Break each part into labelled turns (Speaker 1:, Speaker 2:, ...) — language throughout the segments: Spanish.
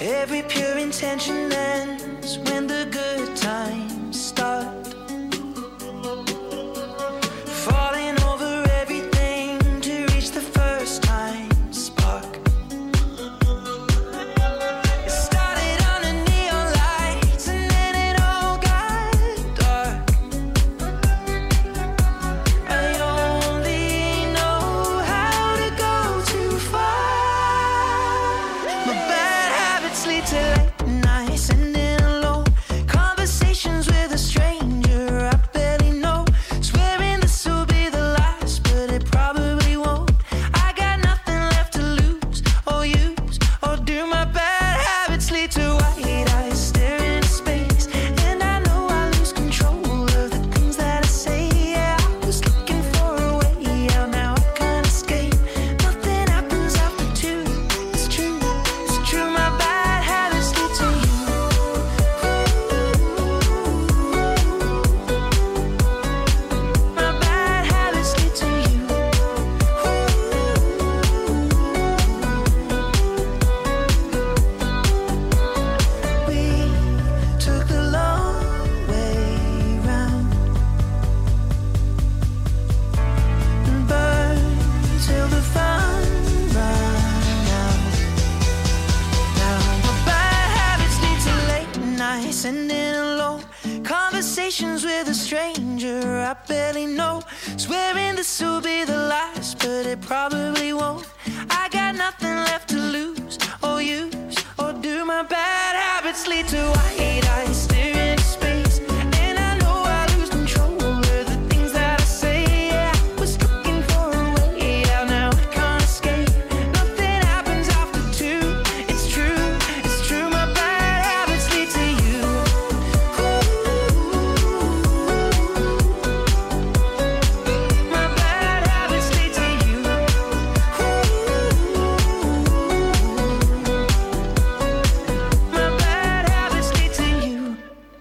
Speaker 1: Every pure intention ends when the good times start. Falling over everything to reach the first time spark. It started under neon lights and then it all got dark. I only know how to go too far. My bad habits lead to late nights and in alone conversations with a stranger I barely know. Swearing this will be the last, but it probably won't. I got nothing left to lose or use or do. My bad habits lead to white eyes staring into space, and I know I lose control of the things that I say. Yeah, I was looking for a way out, now I can't escape. Nothing happens after two. It's true, it's true. My bad habits lead to you. My bad habits lead to you. We took the long way round and burned till the fun ran out. Now my bad habits lead to late nights and in alone conversations with a stranger I barely know. Swearing this will be the last, but it probably won't. I got nothing left to lose or use or do. My bad habits lead to white eyes staring into space, and I know I lose control of the things that I say. Yeah, I was looking for a way out, now I can't escape. Nothing happens after two. It's true, it's true. My bad habits lead to you. My bad habits lead to you. My bad habits lead to you.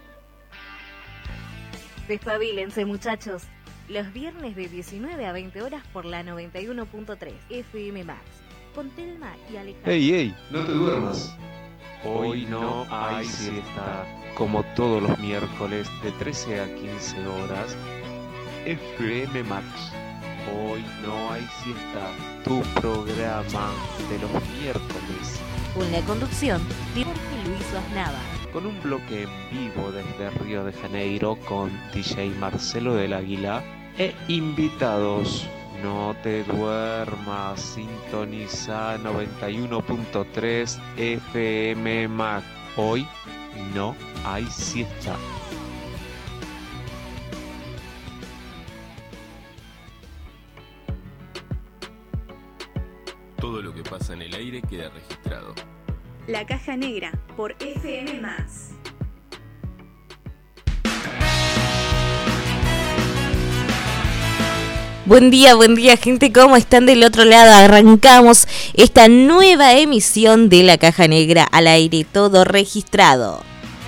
Speaker 2: Despabilense, muchachos. Los viernes de 19 a 20 horas por la 91.3 FM Max. Con Telma y Alejandro.
Speaker 3: ¡Ey! No te duermas. Hoy no hay siesta. Como todos los miércoles de 13 a 15 horas, FM Max. Hoy no hay siesta. Tu programa de los miércoles.
Speaker 2: Con la conducción de Jorge Luis Osnava.
Speaker 3: Con un bloque en vivo desde Río de Janeiro con DJ Marcelo del Águila e invitados. No te duermas, sintoniza 91.3 FM Mac. Hoy no hay siesta.
Speaker 4: Todo lo que pasa en el aire queda registrado.
Speaker 5: La Caja Negra por FM Más.
Speaker 2: Buen día gente, ¿cómo están del otro lado? Arrancamos esta nueva emisión de La Caja Negra al aire, todo registrado.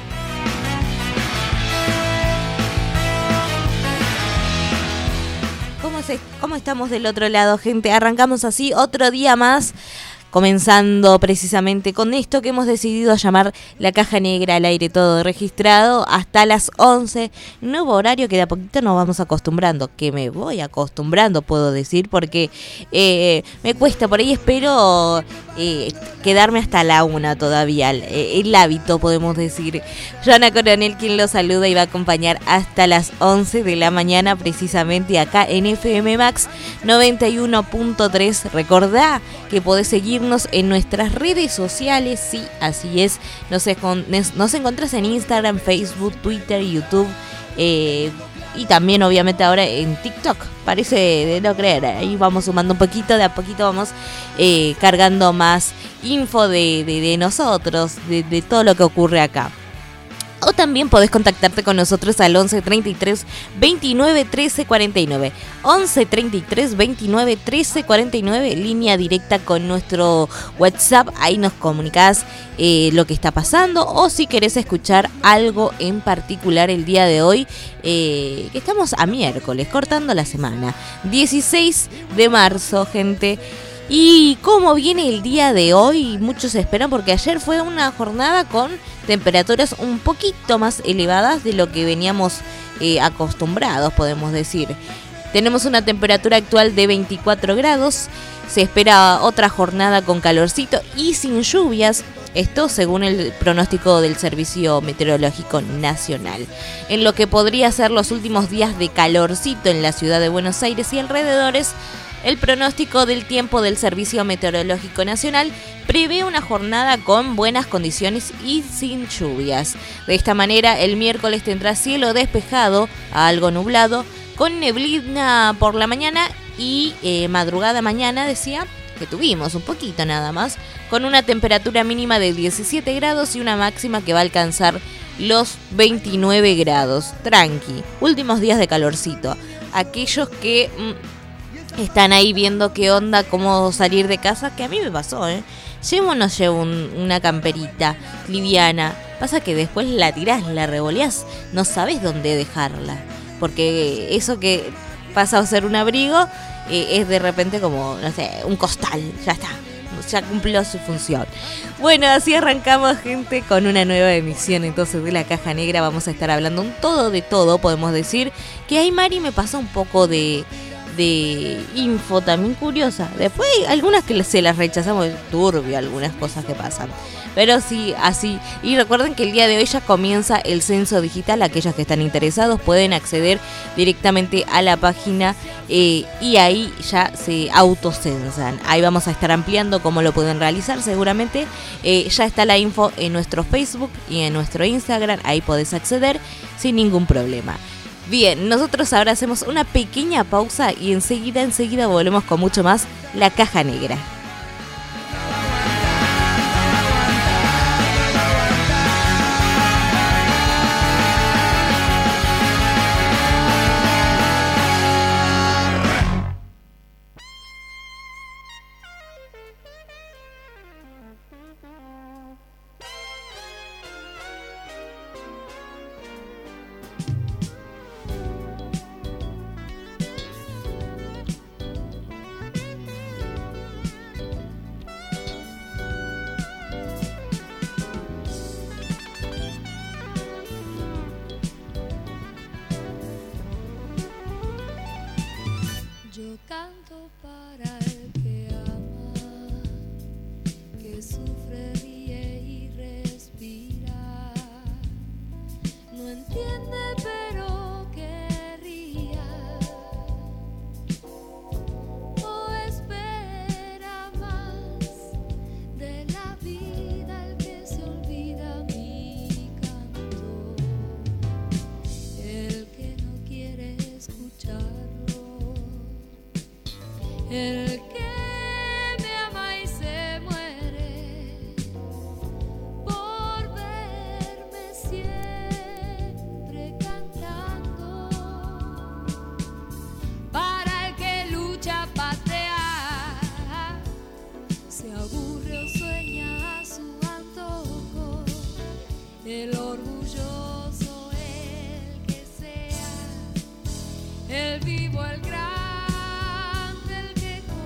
Speaker 2: ¿Cómo estamos del otro lado, gente? Arrancamos así otro día más, comenzando precisamente con esto que hemos decidido llamar La Caja Negra al aire, todo registrado, hasta las 11, nuevo horario que de a poquito nos vamos acostumbrando, que me voy acostumbrando, puedo decir, porque me cuesta, por ahí espero quedarme hasta la 1 todavía, el hábito, podemos decir. Joana Coronel, quien lo saluda y va a acompañar hasta las 11 de la mañana, precisamente acá en FM Max 91.3. Recordá que podés seguirnos en nuestras redes sociales, sí, así es. Nos encontrás en Instagram, Facebook, Twitter, YouTube, y también obviamente ahora en TikTok. Parece de no creer, ahí vamos sumando un poquito, de a poquito vamos cargando más info de nosotros, de todo lo que ocurre acá. O también podés contactarte con nosotros al 11 33 29 13 49. 11 33 29 13 49, línea directa con nuestro WhatsApp. Ahí nos comunicás lo que está pasando, o si querés escuchar algo en particular el día de hoy, que estamos a miércoles, cortando la semana. 16 de marzo, gente. ¿Y cómo viene el día de hoy? Muchos esperan porque ayer fue una jornada con temperaturas un poquito más elevadas de lo que veníamos acostumbrados, podemos decir. Tenemos una temperatura actual de 24 grados, se espera otra jornada con calorcito y sin lluvias. Esto según el pronóstico del Servicio Meteorológico Nacional. En lo que podría ser los últimos días de calorcito en la ciudad de Buenos Aires y alrededores, el pronóstico del tiempo del Servicio Meteorológico Nacional prevé una jornada con buenas condiciones y sin lluvias. De esta manera, el miércoles tendrá cielo despejado a algo nublado, con neblina por la mañana y madrugada mañana, decía, que tuvimos un poquito nada más, con una temperatura mínima de 17 grados y una máxima que va a alcanzar los 29 grados. Tranqui, últimos días de calorcito. Aquellos que están ahí viendo qué onda, cómo salir de casa, que a mí me pasó, ¿Llevo o no llevo una camperita liviana? Pasa que después la tirás, la revoleás, no sabes dónde dejarla. Porque eso que pasa a ser un abrigo es de repente como, no sé, un costal, ya está. Ya cumplió su función. Bueno, así arrancamos, gente, con una nueva emisión entonces de La Caja Negra. Vamos a estar hablando un todo de todo, podemos decir. Que ahí Mari me pasó un poco de info también curiosa. Después hay algunas que se las rechazamos, turbio algunas cosas que pasan. Pero sí, así. Y recuerden que el día de hoy ya comienza el censo digital. Aquellos que están interesados pueden acceder directamente a la página y ahí ya se autocensan. Ahí vamos a estar ampliando cómo lo pueden realizar seguramente. Ya está la info en nuestro Facebook y en nuestro Instagram. Ahí podés acceder sin ningún problema. Bien, nosotros ahora hacemos una pequeña pausa y enseguida volvemos con mucho más La Caja Negra.
Speaker 6: El que me ama y se muere por verme siempre cantando. Para el que lucha patea, se aburre o sueña a su antojo. El orgulloso, el que sea, el vivo, el grande, el que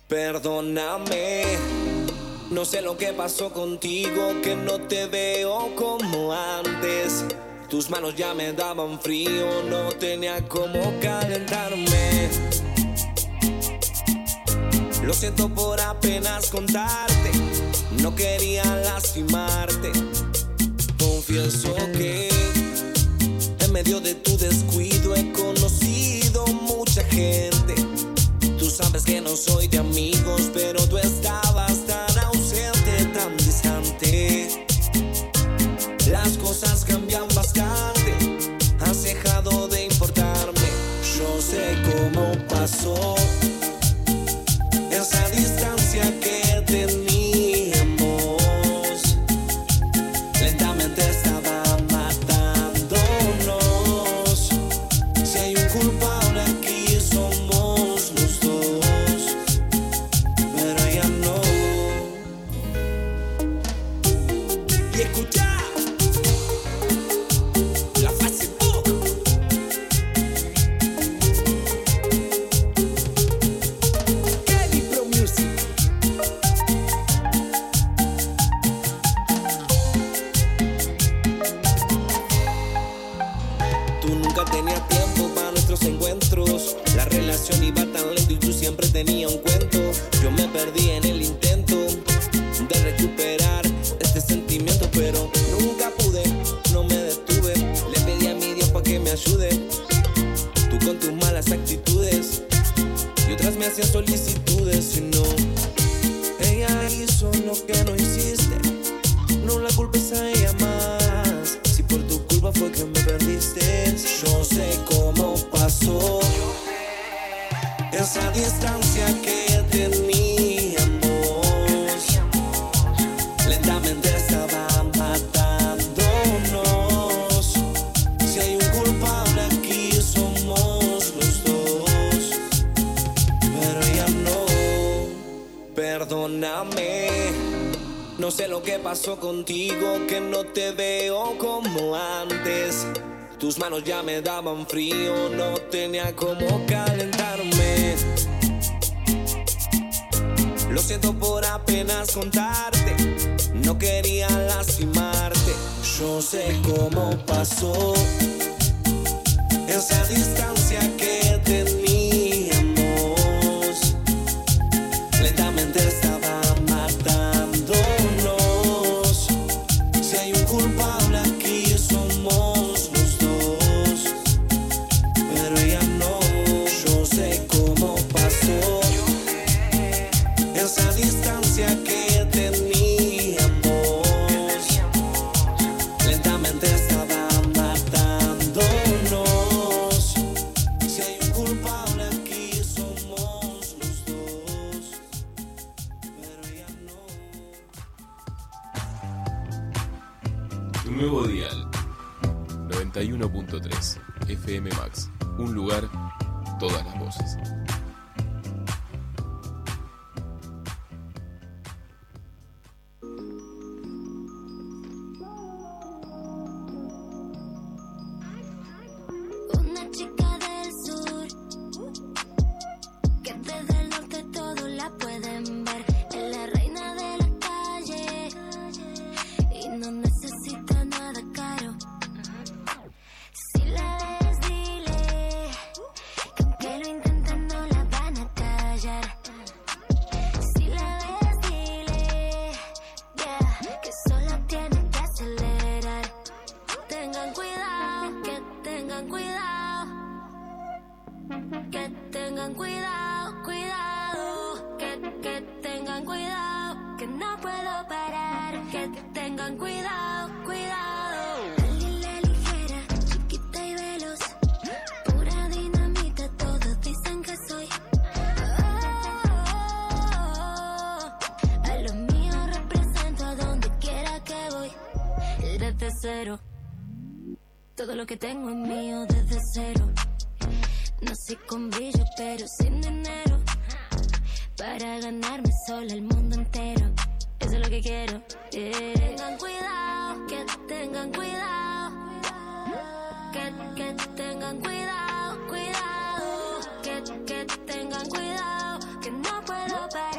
Speaker 7: Perdóname, no sé lo que pasó contigo, que no te veo como antes. Tus manos ya me daban frío, no tenía cómo calentarme. Lo siento por apenas contarte, no quería lastimarte. Confieso que en medio de tu descuido he conocido mucha gente. Tú sabes que no soy de amigos, pero tú estabas tan ausente, tan distante. Las cosas cambian bastante, has dejado de importarme. Yo sé cómo pasó esa distancia que teníamos. Lentamente estaba matándonos. Si hay un culpable aquí somos los dos, pero ya no. Y escucha la Facebook. Kelly Pro Music. Tú nunca tenías tiempo para nuestros encuentros. La relación iba tan lento y tú siempre tenías un cuento. Yo me perdí en el intento de recuperar este sentimiento, pero nunca pude, no me detuve. Le pedí a mi Dios para que me ayude. Tú con tus malas actitudes y otras me hacían solicitudes. Y no, ella hizo lo que no hiciste. No la culpes a ella más. Si por tu culpa fue que me perdiste. Yo sé cómo pasó esa distancia que teníamos. Lentamente estaba matándonos. Si hay un culpable aquí somos los dos, pero ya no. Perdóname, no sé lo que pasó contigo, que no te veo como antes. Tus manos ya me daban frío, no tenía cómo calentarme. Lo siento por apenas contarte, no quería lastimarte. Yo sé cómo pasó esa distancia que teníamos. Lentamente estaba matándonos. Si hay un culpable aquí somos los dos, pero ya no. Yo sé cómo pasó esa distancia que teníamos. Lentamente estaba matándonos. Si hay un culpable aquí somos los dos, pero ya no.
Speaker 4: Un nuevo dial. 91.3 FM Max. Un lugar, todas las voces.
Speaker 8: Una chica del sur que desde el norte todo la pueden ver. Es la reina de la calle y no necesita nada caro. Si la ves, dile que aunque lo intenten no la van a callar. Si la ves, dile que solo tiene que acelerar. Tengan cuidado, que tengan cuidado, que tengan cuidado, cuidado, que tengan cuidado, que no puedo parar, que tengan cuidado, cuidado. La ligera, chiquita y veloz, pura dinamita, todos dicen que soy. A los míos represento a donde quiera que voy, desde cero. Todo lo que tengo es mío desde cero. Nací con brillo pero sin dinero, para ganarme sola el mundo entero. Eso es lo que quiero. Tengan cuidado, que tengan cuidado, que tengan cuidado, cuidado, que tengan cuidado, que no puedo parar.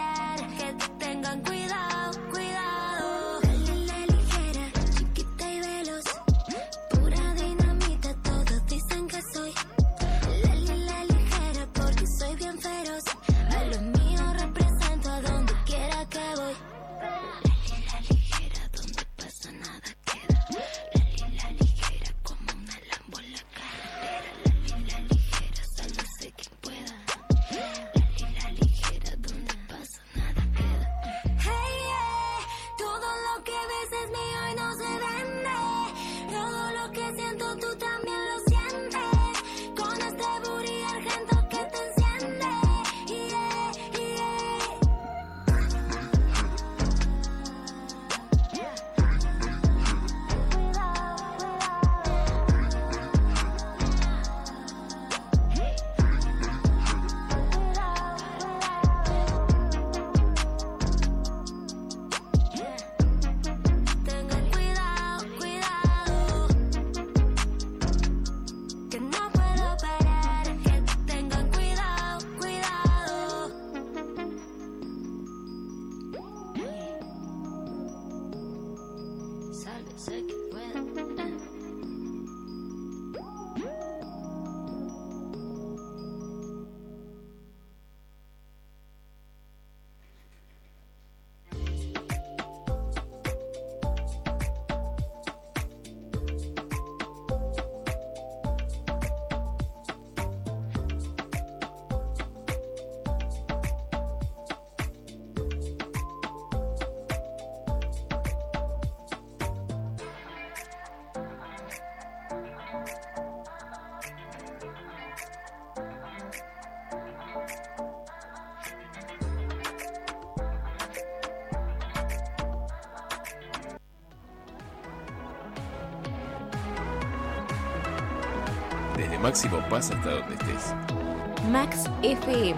Speaker 4: máximo paz hasta donde estés.
Speaker 2: Max FM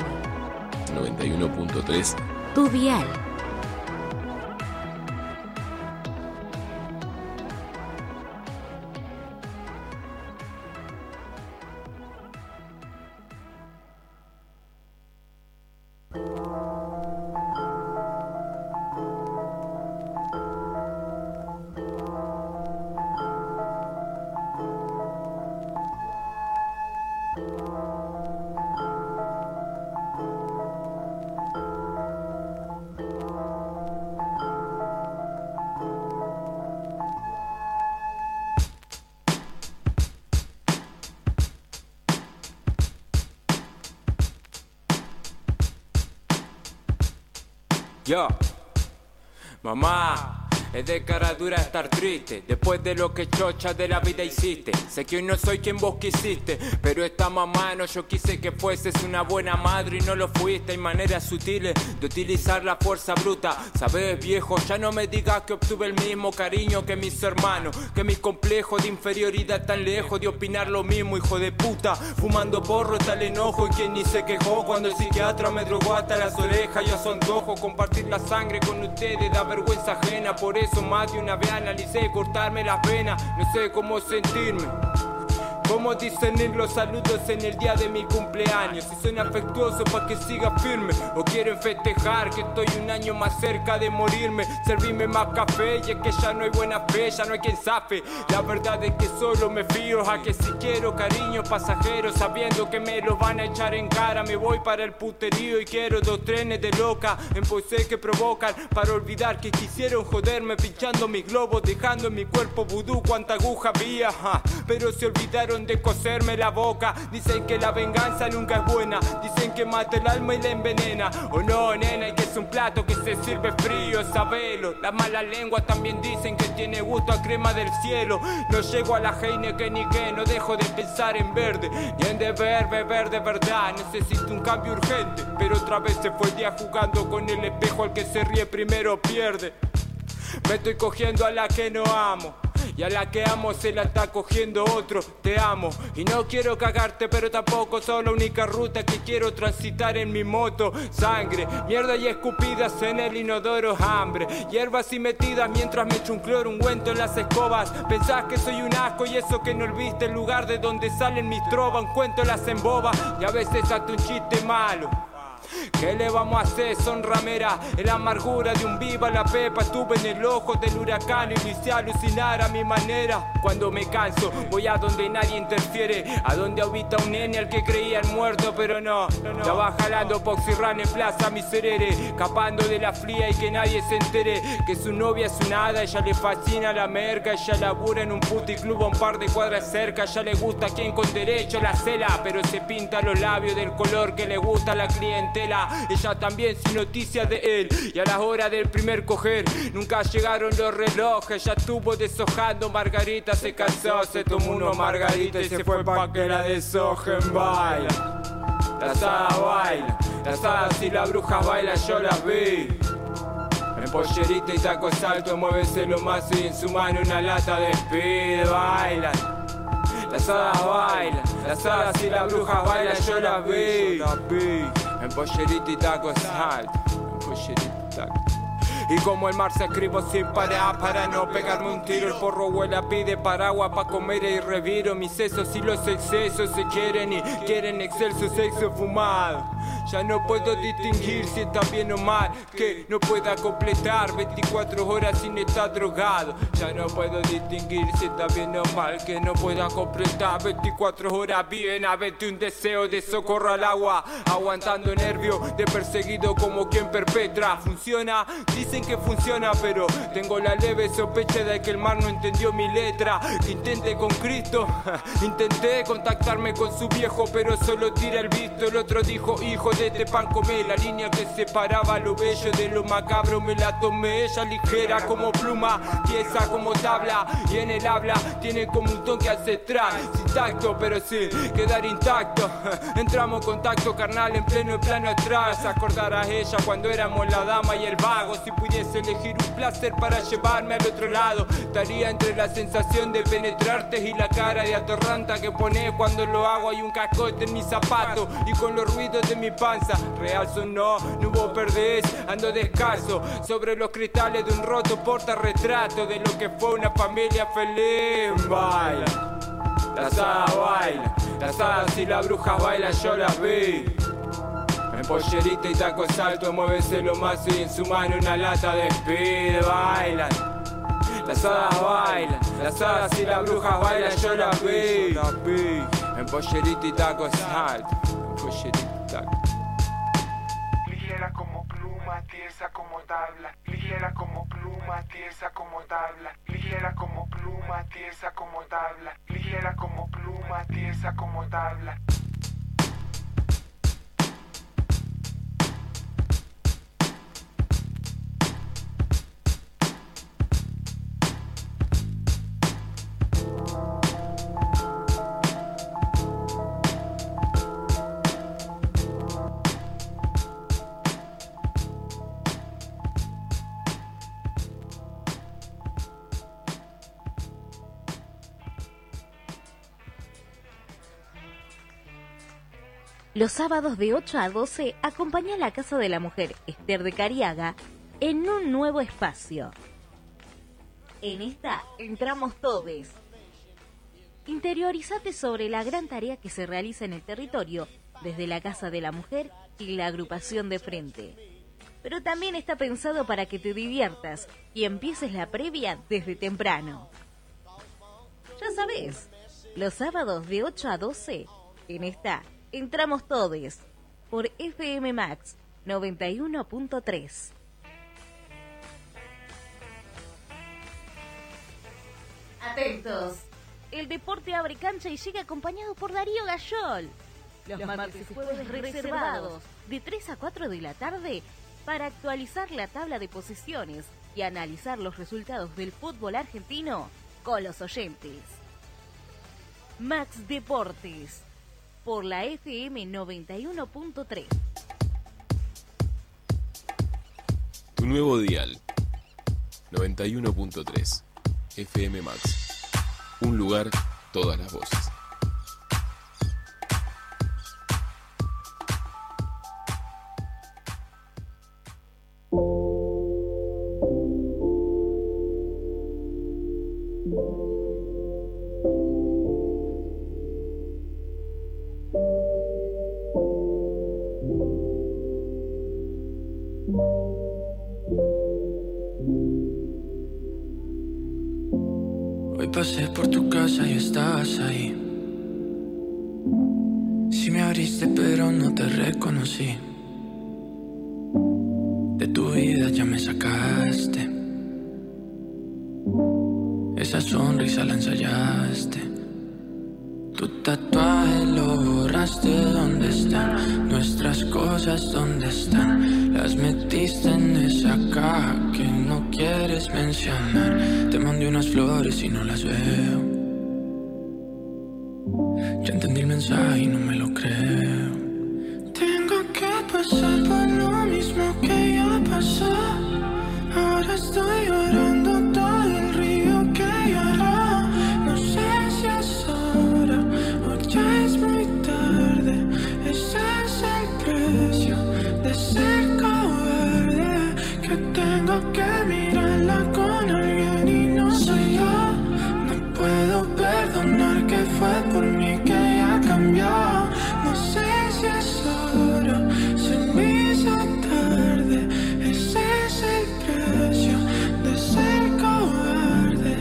Speaker 4: 91.3.
Speaker 2: Tu dial.
Speaker 9: Yo, mamá, es de cara dura estar triste después de lo que chocha de la vida hiciste. Sé que hoy no soy quien vos quisiste, pero esta mamá no, yo quise que fueses una buena madre y no lo fuiste. Hay maneras sutiles de utilizar la fuerza bruta. Sabes, viejo, ya no me digas que obtuve el mismo cariño que mis hermanos, que mi complejo de inferioridad tan lejos de opinar lo mismo, hijo de puta. Fumando porro está el enojo y quien ni se quejó cuando el psiquiatra me drogó hasta las orejas. Yo a su antojo compartir la sangre con ustedes da vergüenza ajena. Por eso más de una vez analicé cortarme las venas. No sé cómo sentirme, cómo discernir los saludos en el día de mi cumpleaños. Si son afectuosos pa' que siga firme o quieren festejar que estoy un año más cerca de morirme. Servirme más café y es que ya no hay buena fe, ya no hay quien zafe. La verdad es que solo me fío a que si quiero cariño pasajero, sabiendo que me lo van a echar en cara. Me voy para el puterío y quiero 2 trenes de loca en pose que provocan para olvidar que quisieron joderme pinchando mis globos, dejando en mi cuerpo vudú cuanta aguja había, pero se olvidaron de coserme la boca. Dicen que la venganza nunca es buena, dicen que mata el alma y la envenena. O no, nena, y que es un plato que se sirve frío, sabelo. Las malas lenguas también dicen que tiene gusto a crema del cielo. No llego a la Heineken ni que no dejo de pensar en verde, ni en deber beber de verdad. Necesito un cambio urgente, pero otra vez se fue el día jugando con el espejo. Al que se ríe primero pierde. Me estoy cogiendo a la que no amo, y a la que amo se la está cogiendo otro. Te amo y no quiero cagarte, pero tampoco soy la única ruta que quiero transitar en mi moto. Sangre, mierda y escupidas en el inodoro, hambre, hierbas y metidas mientras me echo un cloro ungüento en las escobas. Pensás que soy un asco y eso que no olviste el lugar de donde salen mis trovas. Un cuento las emboba y a veces hasta un chiste malo. ¿Qué le vamos a hacer? Son rameras, en la amargura de un viva la pepa. Estuve en el ojo del huracán y lo hice alucinar a mi manera. Cuando me canso, voy a donde nadie interfiere, a donde habita un nene al que creían muerto, pero no. Estaba jalando Poxirran en Plaza Miserere, escapando de la fría y que nadie se entere que su novia es una hada. Ella le fascina la merca, ella labura en un puticlub a un par de cuadras cerca. Ella le gusta a quien con derecho la cela, pero se pinta los labios del color que le gusta a la clientela. Ella también sin noticias de él, y a la hora del primer coger nunca llegaron los relojes. Ya estuvo deshojando margarita, se cansó, se tomó uno margarita y se fue pa' que la deshojen. Baila, la asada baila, las hadas y las brujas bailan, yo las vi. En pollerita y taco salto, muévese lo más y en su mano una lata de speed. Bailan, las hadas bailan, las hadas y las brujas bailan, yo las vi. En pollerita y taco salto, en pollerita y taco. Y como el mar se escribo sin parar para no pegarme un tiro. El porro huela, pide paraguas pa' comer y reviro. Mis sesos y los excesos se quieren y quieren excelso sexo fumado. Ya no puedo distinguir si está bien o mal, que no pueda completar 24 horas sin estar drogado. Ya no puedo distinguir si está bien o mal, que no pueda completar 24 horas bien. A verte un deseo de socorro al agua, aguantando nervio de perseguido como quien perpetra. Funciona, dicen que funciona, pero tengo la leve sospecha de que el mar no entendió mi letra. Que intenté con Cristo, intenté contactarme con su viejo, pero solo tira el visto. El otro dijo, hijo, de este pan comé. La línea que separaba lo bello de lo macabro me la tomé. Ella ligera como pluma, tiesa como tabla. Y en el habla tiene como un toque ancestral. Sin tacto pero sin quedar intacto. Entramos en contacto carnal en pleno astral. Se acordará ella cuando éramos la dama y el vago. Si pudiese elegir un placer para llevarme al otro lado, estaría entre la sensación de penetrarte y la cara de atorranta que pones cuando lo hago. Hay un cascote en mi zapato y con los ruidos de mi panza. Real sonó, no hubo perdés, ando descalzo sobre los cristales de un roto portarretrato de lo que fue una familia feliz. Baila, las hadas bailan, las hadas y las brujas bailan, yo las vi. En pollerita y taco salto, muévese lo más y en su mano una lata de speed. Bailan, las hadas bailan, las hadas y las brujas bailan, yo las vi. En pollerita y taco salto, en pollerita y taco.
Speaker 10: Ligera como pluma, tiesa como tabla. Ligera como pluma, tiesa como tabla. Ligera como pluma, tiesa como tabla. Ligera como pluma, tiesa como tabla.
Speaker 2: Los sábados de 8 a 12 acompaña a la Casa de la Mujer Esther de Cariaga en un nuevo espacio. En esta entramos todos. Interiorizate sobre la gran tarea que se realiza en el territorio desde la Casa de la Mujer y la agrupación de frente. Pero también está pensado para que te diviertas y empieces la previa desde temprano. Ya sabes, los sábados de 8 a 12 en esta entramos todos por FM Max 91.3. Atentos. El deporte abre cancha y llega acompañado por Darío Gayol. Los martes y jueves reservados de 3 a 4 de la tarde para actualizar la tabla de posiciones y analizar los resultados del fútbol argentino con los oyentes. Max Deportes por la FM 91.3.
Speaker 4: Tu nuevo dial 91.3 FM Max. Un lugar, todas las voces.
Speaker 11: Pasé por tu casa y estabas ahí. Sí me abriste pero no te reconocí. De tu vida ya me sacaste. Esa sonrisa la ensayaste. Tu tatuaje lo borraste. ¿Dónde están nuestras cosas? ¿Dónde están? Las metiste en esa caja que no quieres mencionar. Te mandé unas flores y no las veo. Ya entendí el mensaje y no me lo creo. Tengo que pasar por lo mismo que ya pasó. Ahora estoy llorando todo el río que lloró. No sé si es hora o ya es muy tarde. Ese es el precio de ser cobarde. Que tengo que mirarla con alguien y no soy yo. No puedo perdonar que fue por mí que ella cambió. No sé si es hora, se me hizo tarde. Ese es el precio de ser cobarde.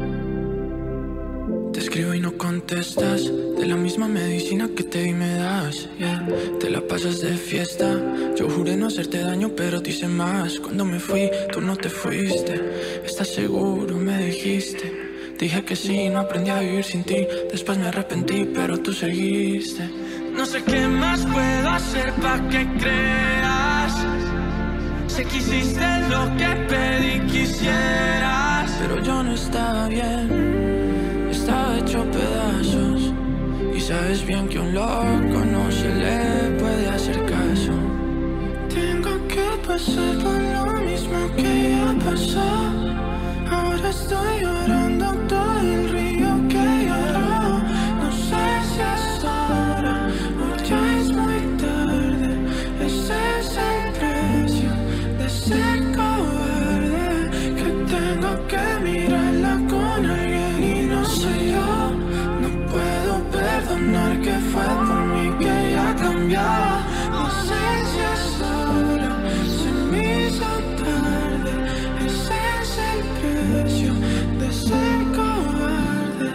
Speaker 11: Te escribo y no contestas. De la misma medicina que te di me das, yeah. Te la pasas de fiesta. Yo juré no hacerte daño pero te hice más. Cuando me fui, tú no te fuiste. ¿Estás seguro? Me dijiste. Dije que sí, no aprendí a vivir sin ti. Después me arrepentí, pero tú seguiste. No sé qué más puedo hacer pa' que creas. Sé que hiciste lo que pedí quisieras, pero yo no estaba bien, estaba hecho pedazos. Y sabes bien que a un loco no se le puede hacer caso. Tengo que pasar por lo mismo que ya pasó. Ahora estoy llorando todo el río que lloró. No sé si es ahora o ya es muy tarde. Ese es el precio de ser cobarde, que tengo que mirarla con alguien y no soy yo. No puedo perdonar que fue por mí que ya cambiaba. No sé si es ahora, se me hizo tarde. Ese es el precio de ser cobarde.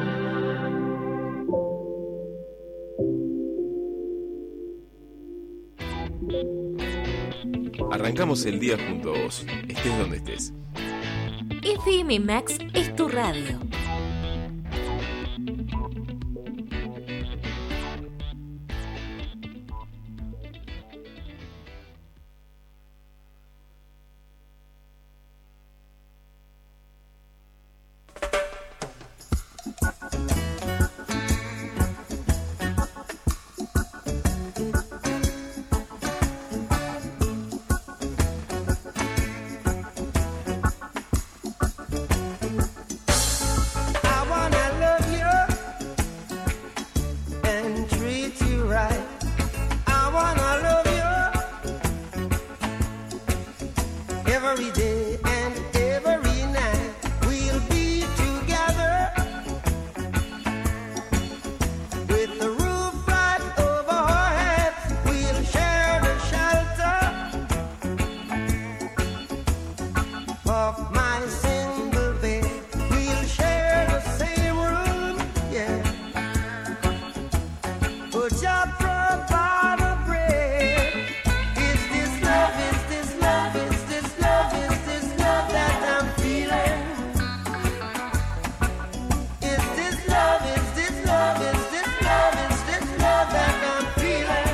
Speaker 4: Arrancamos el día junto a vos, estés donde estés.
Speaker 2: FM Max es tu radio.
Speaker 12: Every day and every night we'll be together with the roof right over our heads. We'll share the shelter of my single bed. We'll share the same room, yeah. But just provide a bread. Is this love? Is this love? Is this love? Is this love that I'm feeling? Is this love? Is this love? Is this love? Is this love that I'm feeling?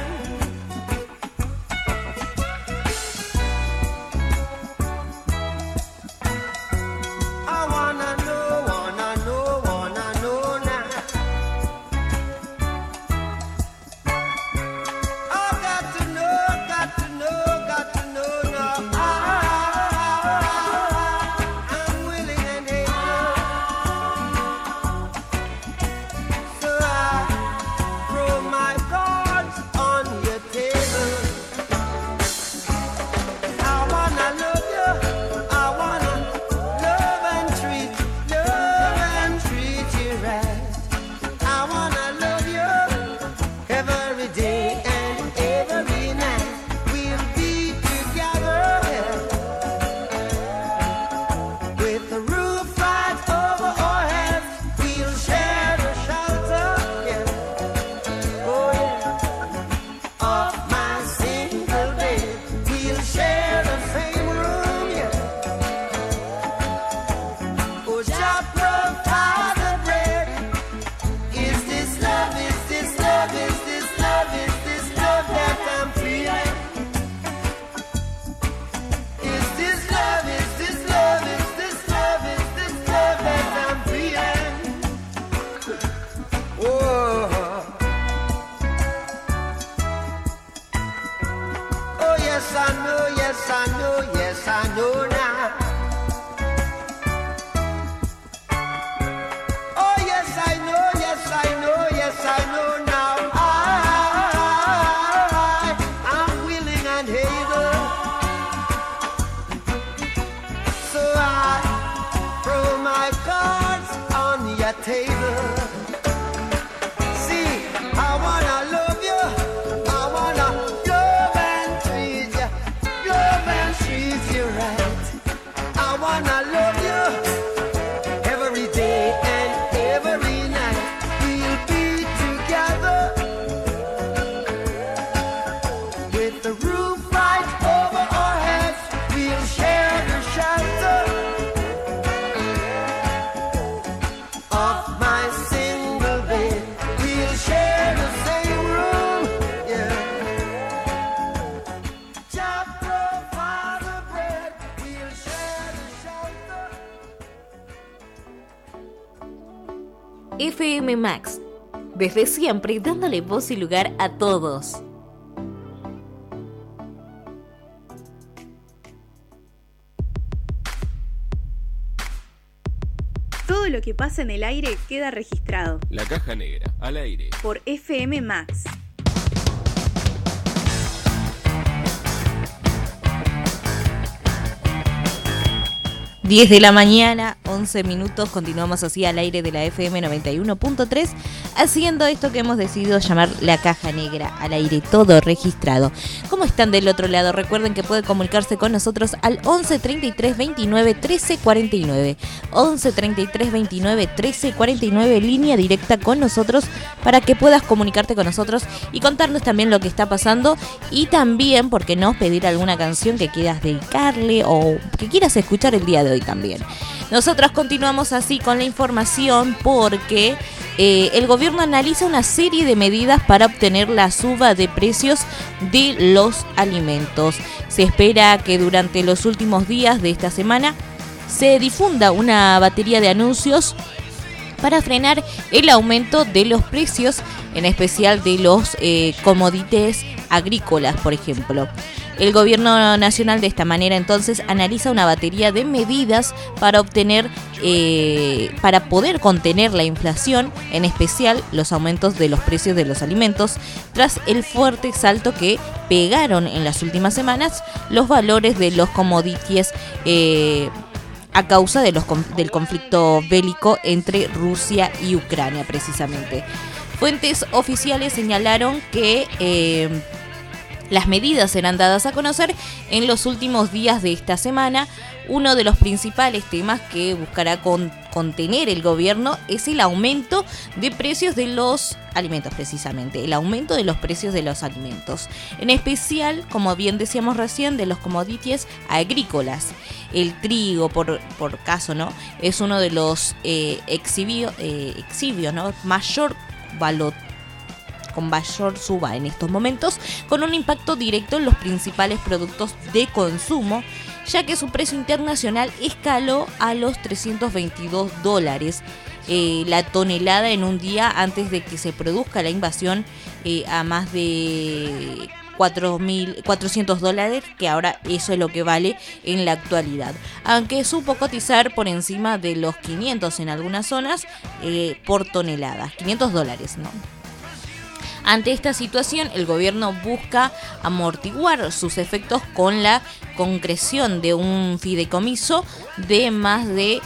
Speaker 12: I wanna know now. I got to know now. I'm willing and able, so I throw my cards on your table. I wanna love you, I wanna love and treat you right. I wanna love you every day and every night. We'll be together with the roof right over our heads. We'll share the shelter, yeah. Oh yeah, of my single bed. We'll share the same room, yeah. Oh, just provide the bread. Is this love? Is this love? Is this love? Is this love that I'm feeling? Is this love? Is this love? Is this love? Is this love that I'm feeling? Oh, oh yes I know, yes I know, yes I know now. Oh yes I know, yes I know, yes I know now. I'm willing and able, so I throw my cards on your table. See, I wanna love you, I wanna love and treat you right. I wanna love you every day and every night. We'll be together with the roof right over our heads. We'll share the shelter of my sin.
Speaker 2: FM Max. Desde siempre dándole voz y lugar a todos.
Speaker 5: Todo lo que pasa en el aire queda registrado.
Speaker 4: La Caja Negra, al aire.
Speaker 5: Por FM Max.
Speaker 2: 10 de la mañana, 11 minutos, continuamos así al aire de la FM 91.3, haciendo esto que hemos decidido llamar La Caja Negra, al aire, todo registrado. ¿Cómo están del otro lado? Recuerden que pueden comunicarse con nosotros al 11 33 29 13 49. 11 33 29 13 49, línea directa con nosotros para que puedas comunicarte con nosotros y contarnos también lo que está pasando y también, ¿por qué no?, pedir alguna canción que quieras dedicarle o que quieras escuchar el día de hoy también. Nosotros continuamos así con la información porque el gobierno analiza una serie de medidas para obtener la suba de precios de los alimentos. Se espera que durante los últimos días de esta semana se difunda una batería de anuncios para frenar el aumento de los precios, en especial de los commodities agrícolas, por ejemplo. El gobierno nacional de esta manera entonces analiza una batería de medidas para poder contener la inflación, en especial los aumentos de los precios de los alimentos, tras el fuerte salto que pegaron en las últimas semanas los valores de los commodities a causa de del conflicto bélico entre Rusia y Ucrania, precisamente. Fuentes oficiales señalaron que las medidas serán dadas a conocer en los últimos días de esta semana. Uno de los principales temas que buscará contener el gobierno es el aumento de precios de los alimentos, precisamente, el aumento de los precios de los alimentos. En especial, como bien decíamos recién, de los commodities agrícolas. El trigo, por caso, ¿no?, es uno de los exhibios, ¿no?, con mayor suba en estos momentos, con un impacto directo en los principales productos de consumo, ya que su precio internacional escaló a los $322 la tonelada en un día antes de que se produzca la invasión, a más de $400, que ahora eso es lo que vale en la actualidad, aunque supo cotizar por encima de los 500 en algunas zonas por tonelada, $500, ¿no? Ante esta situación, el gobierno busca amortiguar sus efectos con la concreción de un fideicomiso de más de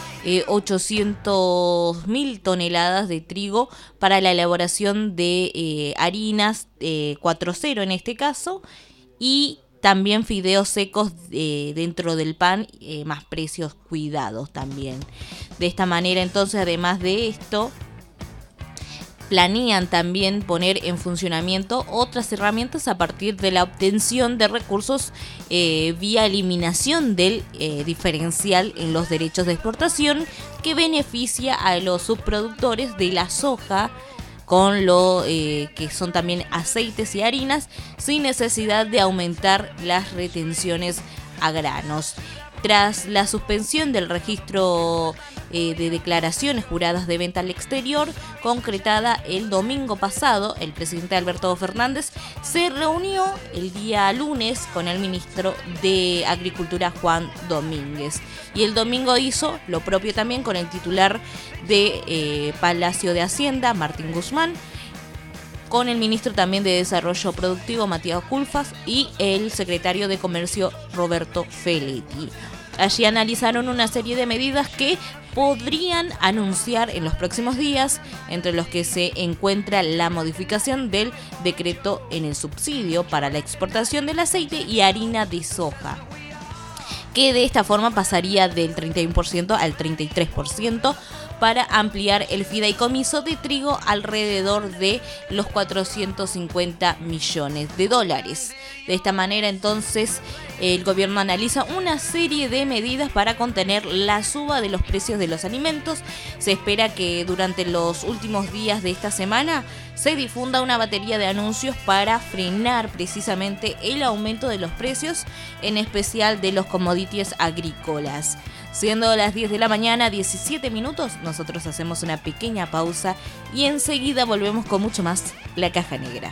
Speaker 2: 800.000 toneladas de trigo para la elaboración de harinas 4.0 en este caso, y también fideos secos dentro del pan, más precios cuidados también. De esta manera, entonces, además de esto, planean también poner en funcionamiento otras herramientas a partir de la obtención de recursos vía eliminación del diferencial en los derechos de exportación, que beneficia a los subproductores de la soja con lo que son también aceites y harinas, sin necesidad de aumentar las retenciones a granos. Tras la suspensión del registro de declaraciones juradas de venta al exterior, concretada el domingo pasado, el presidente Alberto Fernández se reunió el día lunes con el ministro de Agricultura, Juan Domínguez. Y el domingo hizo lo propio también con el titular de Palacio de Hacienda, Martín Guzmán, con el ministro también de Desarrollo Productivo, Matías Culfas, y el secretario de Comercio, Roberto Feletti. Allí analizaron una serie de medidas que podrían anunciar en los próximos días, entre los que se encuentra la modificación del decreto en el subsidio para la exportación del aceite y harina de soja, que de esta forma pasaría del 31% al 33%, para ampliar el fideicomiso de trigo alrededor de los $450 millones. De esta manera, entonces, el gobierno analiza una serie de medidas para contener la suba de los precios de los alimentos. Se espera que durante los últimos días de esta semana se difunda una batería de anuncios para frenar precisamente el aumento de los precios, en especial de los commodities agrícolas. Siendo las 10 de la mañana, 17 minutos, nosotros hacemos una pequeña pausa y enseguida volvemos con mucho más La Caja Negra.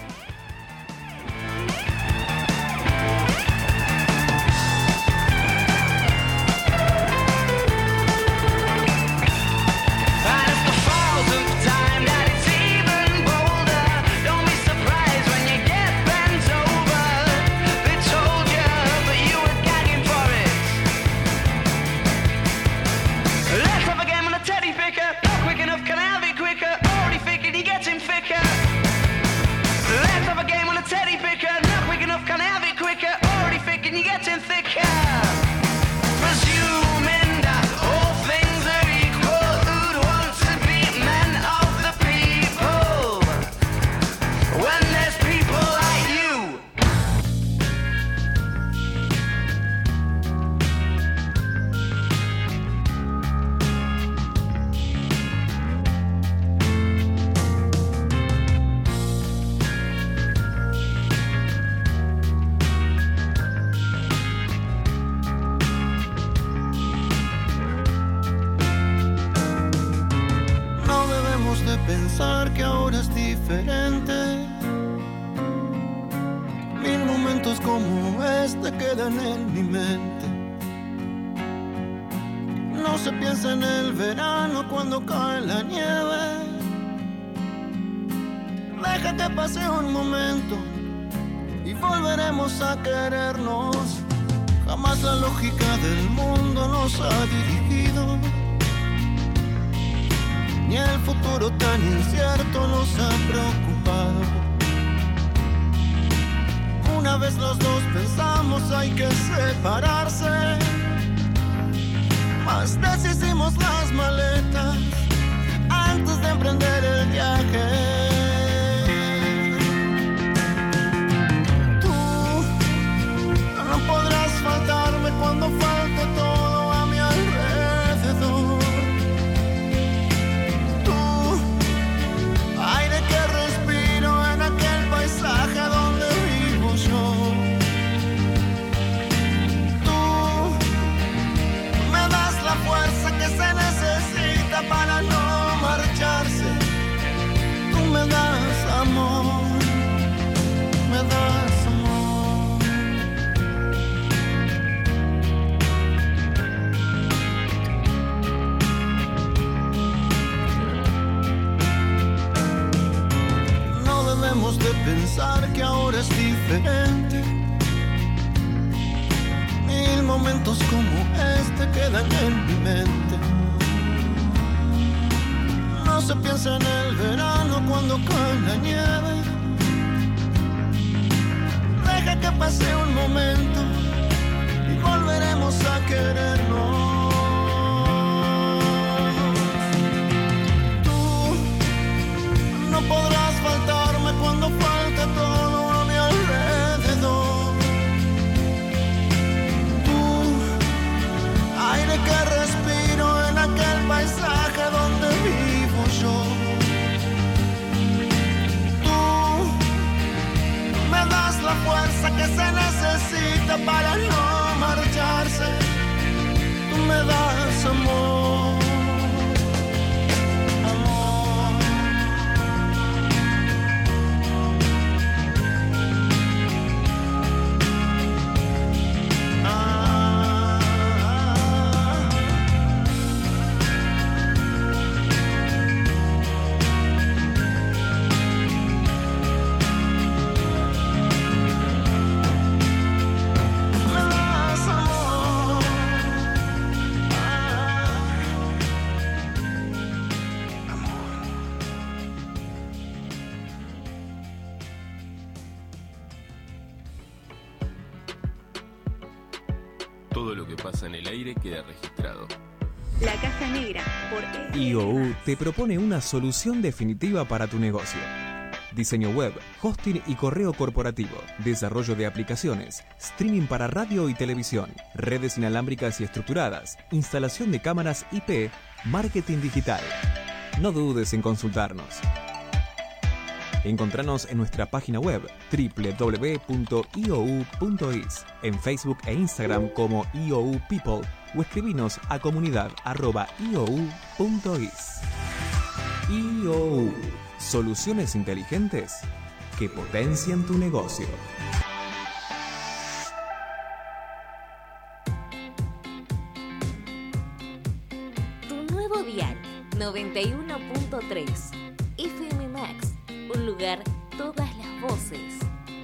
Speaker 13: Pensar que ahora es diferente. Mil momentos como este quedan en mi mente. No se piensa en el verano cuando cae la nieve. Deja que pase un momento y volveremos a querernos. Jamás la lógica del mundo nos ha dirigido, ni el futuro tan incierto nos ha preocupado. Una vez los dos pensamos hay que separarse, mas deshicimos las maletas antes de emprender el viaje. Tú no podrás faltarme cuando falte todo a mi alrededor. Aire que respiro en aquel paisaje donde vivo yo. Tú me das la fuerza que se necesita para no marcharse. Tú me das amor, me das amor. Debemos de pensar que ahora es diferente. Mil momentos como este quedan en mi mente. No se piensa en el verano cuando cae la nieve. Deja que pase un momento y volveremos a querernos. No podrás faltarme cuando falte todo a mi alrededor. Tú, aire que respiro en aquel paisaje donde vivo yo. Tú me das la fuerza que se necesita para no marcharse. Tú me das amor.
Speaker 4: Todo lo que pasa en el aire queda registrado.
Speaker 5: La Caja Negra por
Speaker 14: IOU te propone una solución definitiva para tu negocio. Diseño web, hosting y correo corporativo, desarrollo de aplicaciones, streaming para radio y televisión, redes inalámbricas y estructuradas, instalación de cámaras IP, marketing digital. No dudes en consultarnos. Encontranos en nuestra página web www.iou.is, en Facebook e Instagram como IOU People o escribinos a comunidad@iou.is. IOU, soluciones inteligentes que potencian tu negocio.
Speaker 2: Tu nuevo dial 91.3 FM Max, un lugar, todas las voces.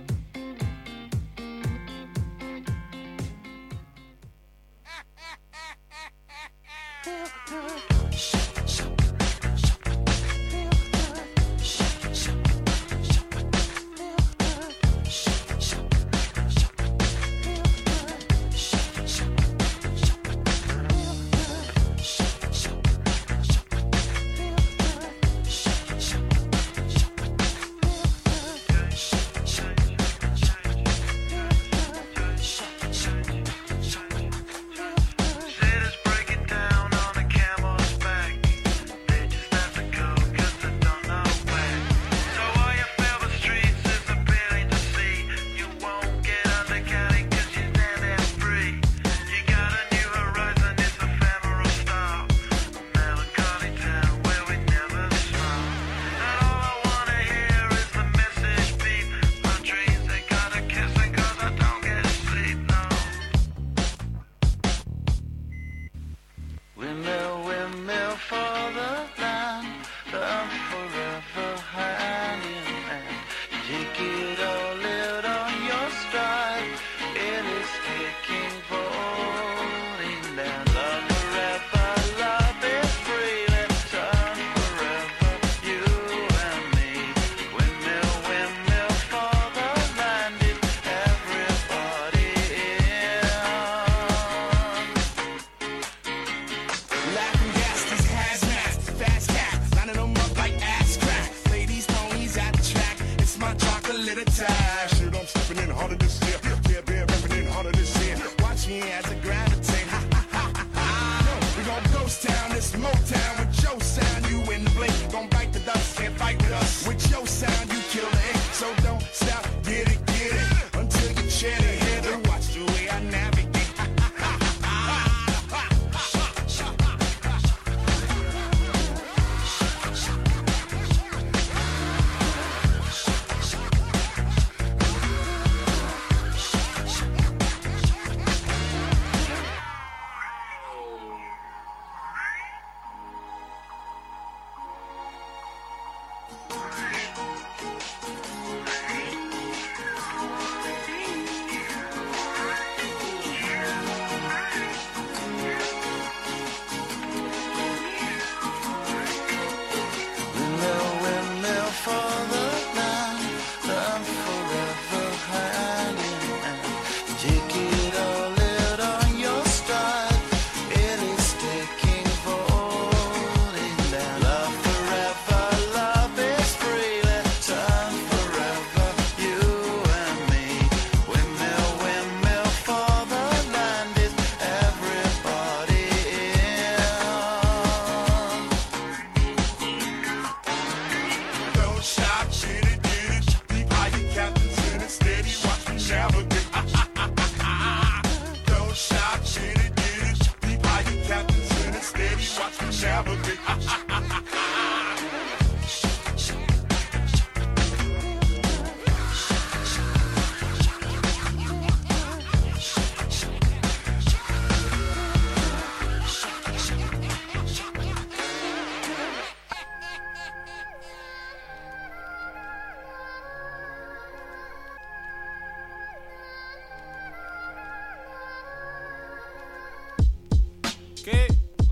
Speaker 9: ¿Qué?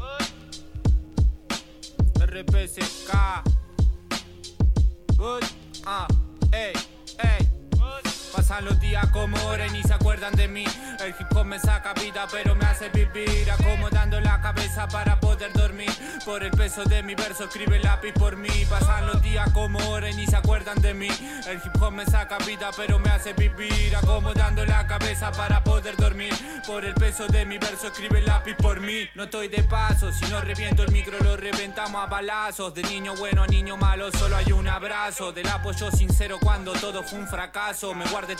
Speaker 9: RPCK. Ey, ey. Pasan los días como horas y ni se acuerdan de mí. El hip hop me saca vida pero me hace vivir, acomodando la cabeza para poder dormir. Por el peso de mi verso escribe el lápiz por mí. Pasan los días como horas y ni se acuerdan de mí. El hip hop me saca vida pero me hace vivir, acomodando la cabeza para poder dormir. Por el peso de mi verso escribe el lápiz por mí. No estoy de paso, si no reviento el micro lo reventamos a balazos. De niño bueno a niño malo solo hay un abrazo. Del apoyo sincero cuando todo fue un fracaso. Me guardé tu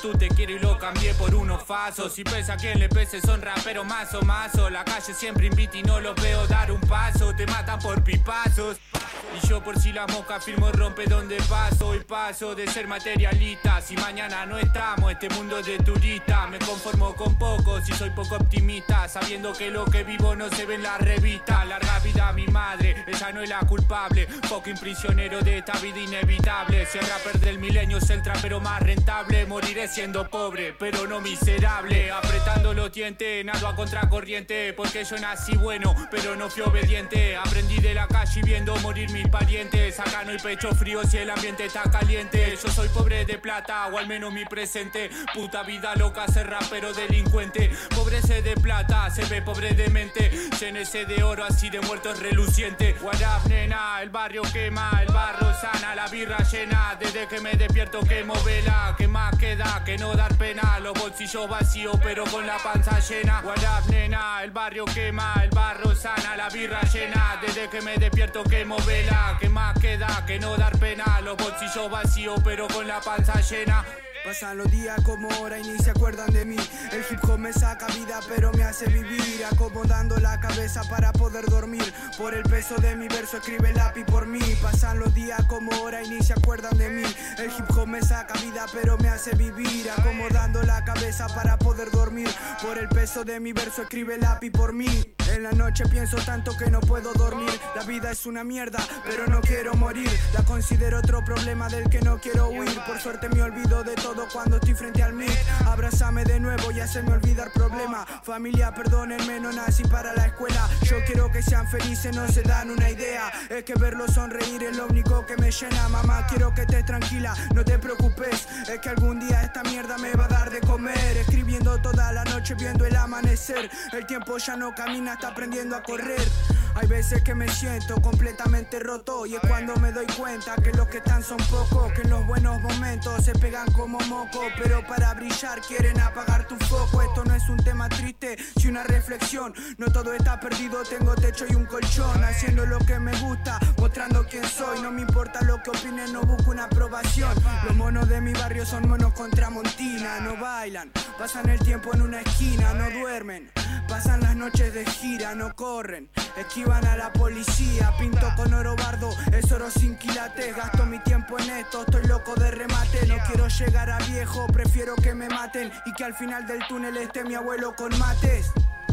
Speaker 9: tú te quiero y lo cambié por unos fasos. Y pese a quien le pese son raperos mazo. La calle siempre invita y no los veo dar un paso. Te matan por pipazos. Y yo por si la mosca firmo rompe donde paso. Y paso de ser materialista. Si mañana no estamos, este mundo de turista. Me conformo con poco si soy poco optimista, sabiendo que lo que vivo no se ve en la revista. Larga vida a mi madre, ella no es la culpable. Fucking prisionero de esta vida inevitable. Si el rapper del milenio es el trapero más rentable, moriré siendo pobre, pero no miserable. Apretando los dientes, nado a contracorriente, porque yo nací bueno, pero no fui obediente. Aprendí de la calle viendo morir mis parientes. Acá no hay pecho frío si el ambiente está caliente. Yo soy pobre de plata, o al menos mi presente. Puta vida loca, ser rapero delincuente. Pobrece de plata, se ve pobre de mente. Llénese de oro, así de muertos reluciente. What up, nena, el barrio quema, el barro sana, la birra llena. Desde que me despierto quemo vela. ¿Qué más queda que no dar pena? Los bolsillos vacíos, pero con la panza llena. What up, nena, el barrio quema, el barro sana, la birra llena. Desde que me despierto quemo vela. ¿Qué más queda que no dar pena? Los bolsillos vacíos, pero con la panza llena.
Speaker 15: Pasan los días como hora y ni se acuerdan de mí. El hip hop me saca vida pero me hace vivir, acomodando la cabeza para poder dormir. Por el peso de mi verso escribe el lápiz por mí. Pasan los días como hora y ni se acuerdan de mí. El hip hop me saca vida pero me hace vivir, acomodando la cabeza para poder dormir. Por el peso de mi verso escribe el lápiz por mí. En la noche pienso tanto que no puedo dormir. La vida es una mierda pero no quiero morir. La considero otro problema del que no quiero huir. Por suerte me olvido de todo cuando estoy frente al mic. Abrázame de nuevo y haceme olvidar problema. Familia, perdónenme, no nací para la escuela. Yo quiero que sean felices, no se dan una idea. Es que verlos sonreír es lo único que me llena. Mamá, quiero que estés tranquila, no te preocupes. Es que algún día esta mierda me va a dar de comer. Escribiendo toda la noche viendo el amanecer. El tiempo ya no camina, está aprendiendo a correr. Hay veces que me siento completamente roto y es cuando me doy cuenta que los que están son pocos, que en los buenos momentos se pegan como moco, pero para brillar quieren apagar tu foco. Esto no es un tema triste, sino una reflexión. No todo está perdido, tengo techo y un colchón. Haciendo lo que me gusta, mostrando quién soy. No me importa lo que opinen, no busco una aprobación. Los monos de mi barrio son monos contra Montina. No bailan, pasan el tiempo en una esquina, no duermen. Pasan las noches de gira, no corren, esquivan a la policía. Pinto con oro bardo, es oro sin quilates. Gasto mi tiempo en esto, estoy loco de remate. No quiero llegar a viejo, prefiero que me maten y que al final del túnel esté mi abuelo con mates.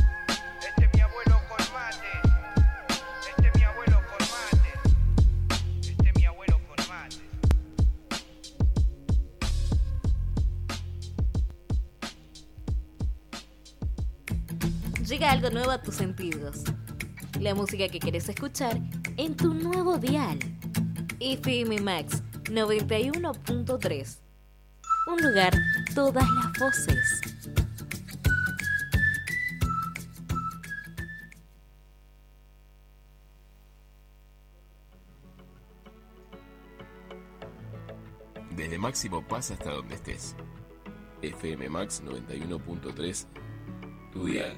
Speaker 15: Este mi abuelo con mates. Este mi abuelo con mates. Este mi abuelo con mates.
Speaker 2: Llega algo nuevo a tus sentidos. La música que quieres escuchar en tu nuevo dial. FM Max 91.3. Un lugar, todas las voces.
Speaker 4: Desde Máximo pasa hasta donde estés. FM Max 91.3, tu dial.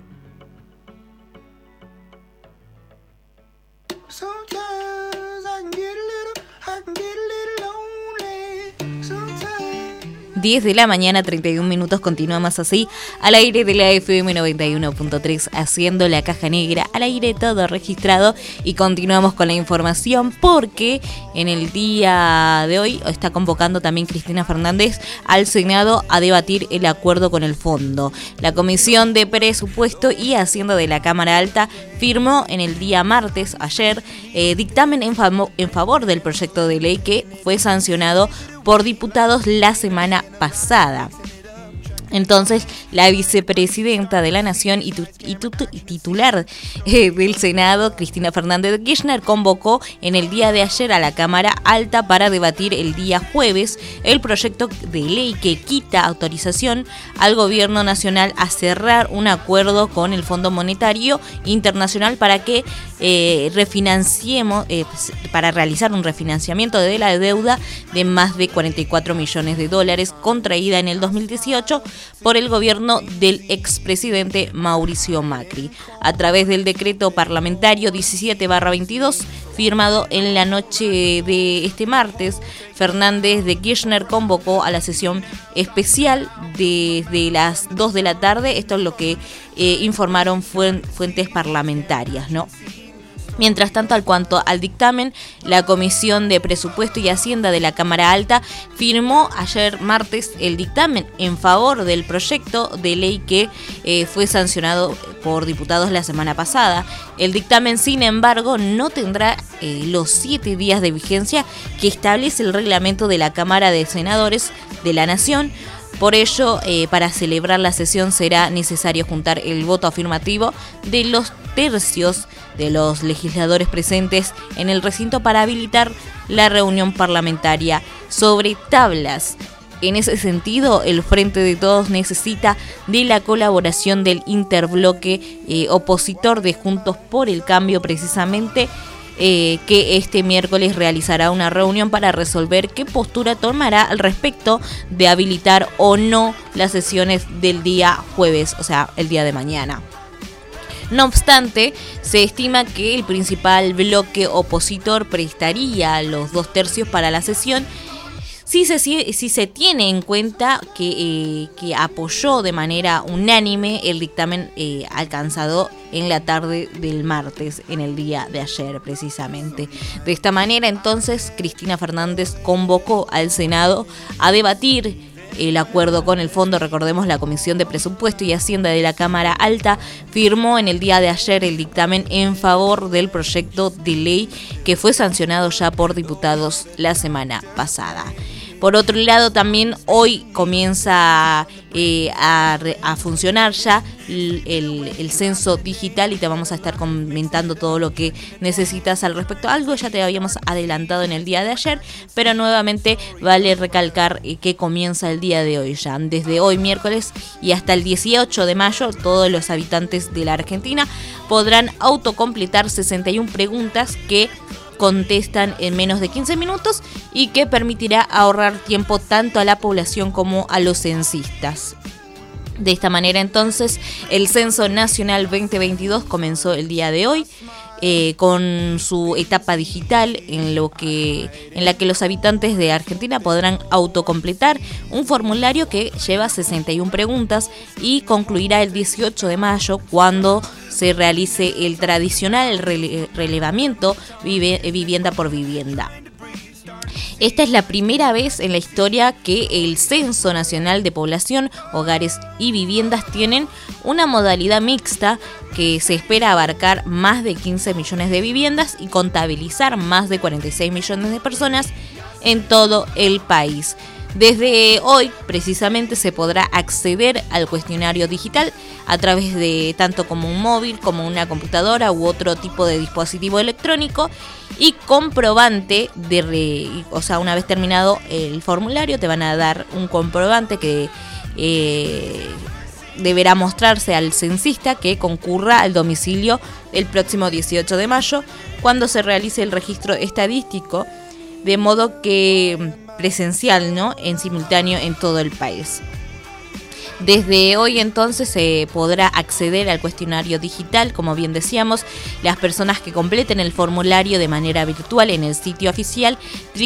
Speaker 12: Sometimes I can get a little lonely. Sometimes
Speaker 2: 10 de la mañana, 31 minutos, continuamos así al aire de la FM 91.3 haciendo la caja negra, al aire todo registrado y continuamos con la información porque en el día de hoy está convocando también Cristina Fernández al Senado a debatir el acuerdo con el fondo. La Comisión de Presupuesto y Hacienda de la Cámara Alta firmó en el día martes, ayer, dictamen en favor del proyecto de ley que fue sancionado por diputados la semana pasada. Entonces, la vicepresidenta de la Nación y titular del Senado, Cristina Fernández de Kirchner, convocó en el día de ayer a la Cámara Alta para debatir el día jueves el proyecto de ley que quita autorización al Gobierno Nacional a cerrar un acuerdo con el Fondo Monetario Internacional para que para realizar un refinanciamiento de la deuda de más de $44 millones contraída en el 2018 por el gobierno del expresidente Mauricio Macri. A través del decreto parlamentario 17/22 firmado en la noche de este martes, Fernández de Kirchner convocó a la sesión especial desde las 2 de la tarde. Esto es lo que informaron fuentes parlamentarias, ¿no? Mientras tanto, al cuanto al dictamen, la Comisión de Presupuesto y Hacienda de la Cámara Alta firmó ayer martes el dictamen en favor del proyecto de ley que fue sancionado por diputados la semana pasada. El dictamen, sin embargo, no tendrá los 7 días de vigencia que establece el reglamento de la Cámara de Senadores de la Nación. Por ello, para celebrar la sesión será necesario juntar el voto afirmativo de los tercios de los legisladores presentes en el recinto para habilitar la reunión parlamentaria sobre tablas. En ese sentido, el Frente de Todos necesita de la colaboración del interbloque opositor de Juntos por el Cambio, precisamente, que este miércoles realizará una reunión para resolver qué postura tomará al respecto de habilitar o no las sesiones del día jueves, o sea, el día de mañana. No obstante, se estima que el principal bloque opositor prestaría los 2 tercios para la sesión si se tiene en cuenta que apoyó de manera unánime el dictamen alcanzado en la tarde del martes, en el día de ayer precisamente. De esta manera, entonces, Cristina Fernández convocó al Senado a debatir el acuerdo con el fondo. Recordemos, la Comisión de Presupuesto y Hacienda de la Cámara Alta firmó en el día de ayer el dictamen en favor del proyecto de ley que fue sancionado ya por diputados la semana pasada. Por otro lado, también hoy comienza a funcionar ya el censo digital y te vamos a estar comentando todo lo que necesitas al respecto. Algo ya te habíamos adelantado en el día de ayer, pero nuevamente vale recalcar que comienza el día de hoy ya. Desde hoy miércoles y hasta el 18 de mayo, todos los habitantes de la Argentina podrán autocompletar 61 preguntas que contestan en menos de 15 minutos y que permitirá ahorrar tiempo tanto a la población como a los censistas. De esta manera, entonces, el Censo Nacional 2022 comenzó el día de hoy con su etapa digital en la que los habitantes de Argentina podrán autocompletar un formulario que lleva 61 preguntas y concluirá el 18 de mayo cuando se realice el tradicional relevamiento vivienda por vivienda. Esta es la primera vez en la historia que el Censo Nacional de Población, Hogares y Viviendas tienen una modalidad mixta que se espera abarcar más de 15 millones de viviendas y contabilizar más de 46 millones de personas en todo el país. Desde hoy, precisamente, se podrá acceder al cuestionario digital a través de tanto como un móvil, como una computadora u otro tipo de dispositivo electrónico y comprobante una vez terminado el formulario te van a dar un comprobante que deberá mostrarse al censista que concurra al domicilio el próximo 18 de mayo cuando se realice el registro estadístico, de modo que presencial, ¿no?, en simultáneo en todo el país. Desde hoy, entonces, se podrá acceder al cuestionario digital, como bien decíamos. Las personas que completen el formulario de manera virtual en el sitio oficial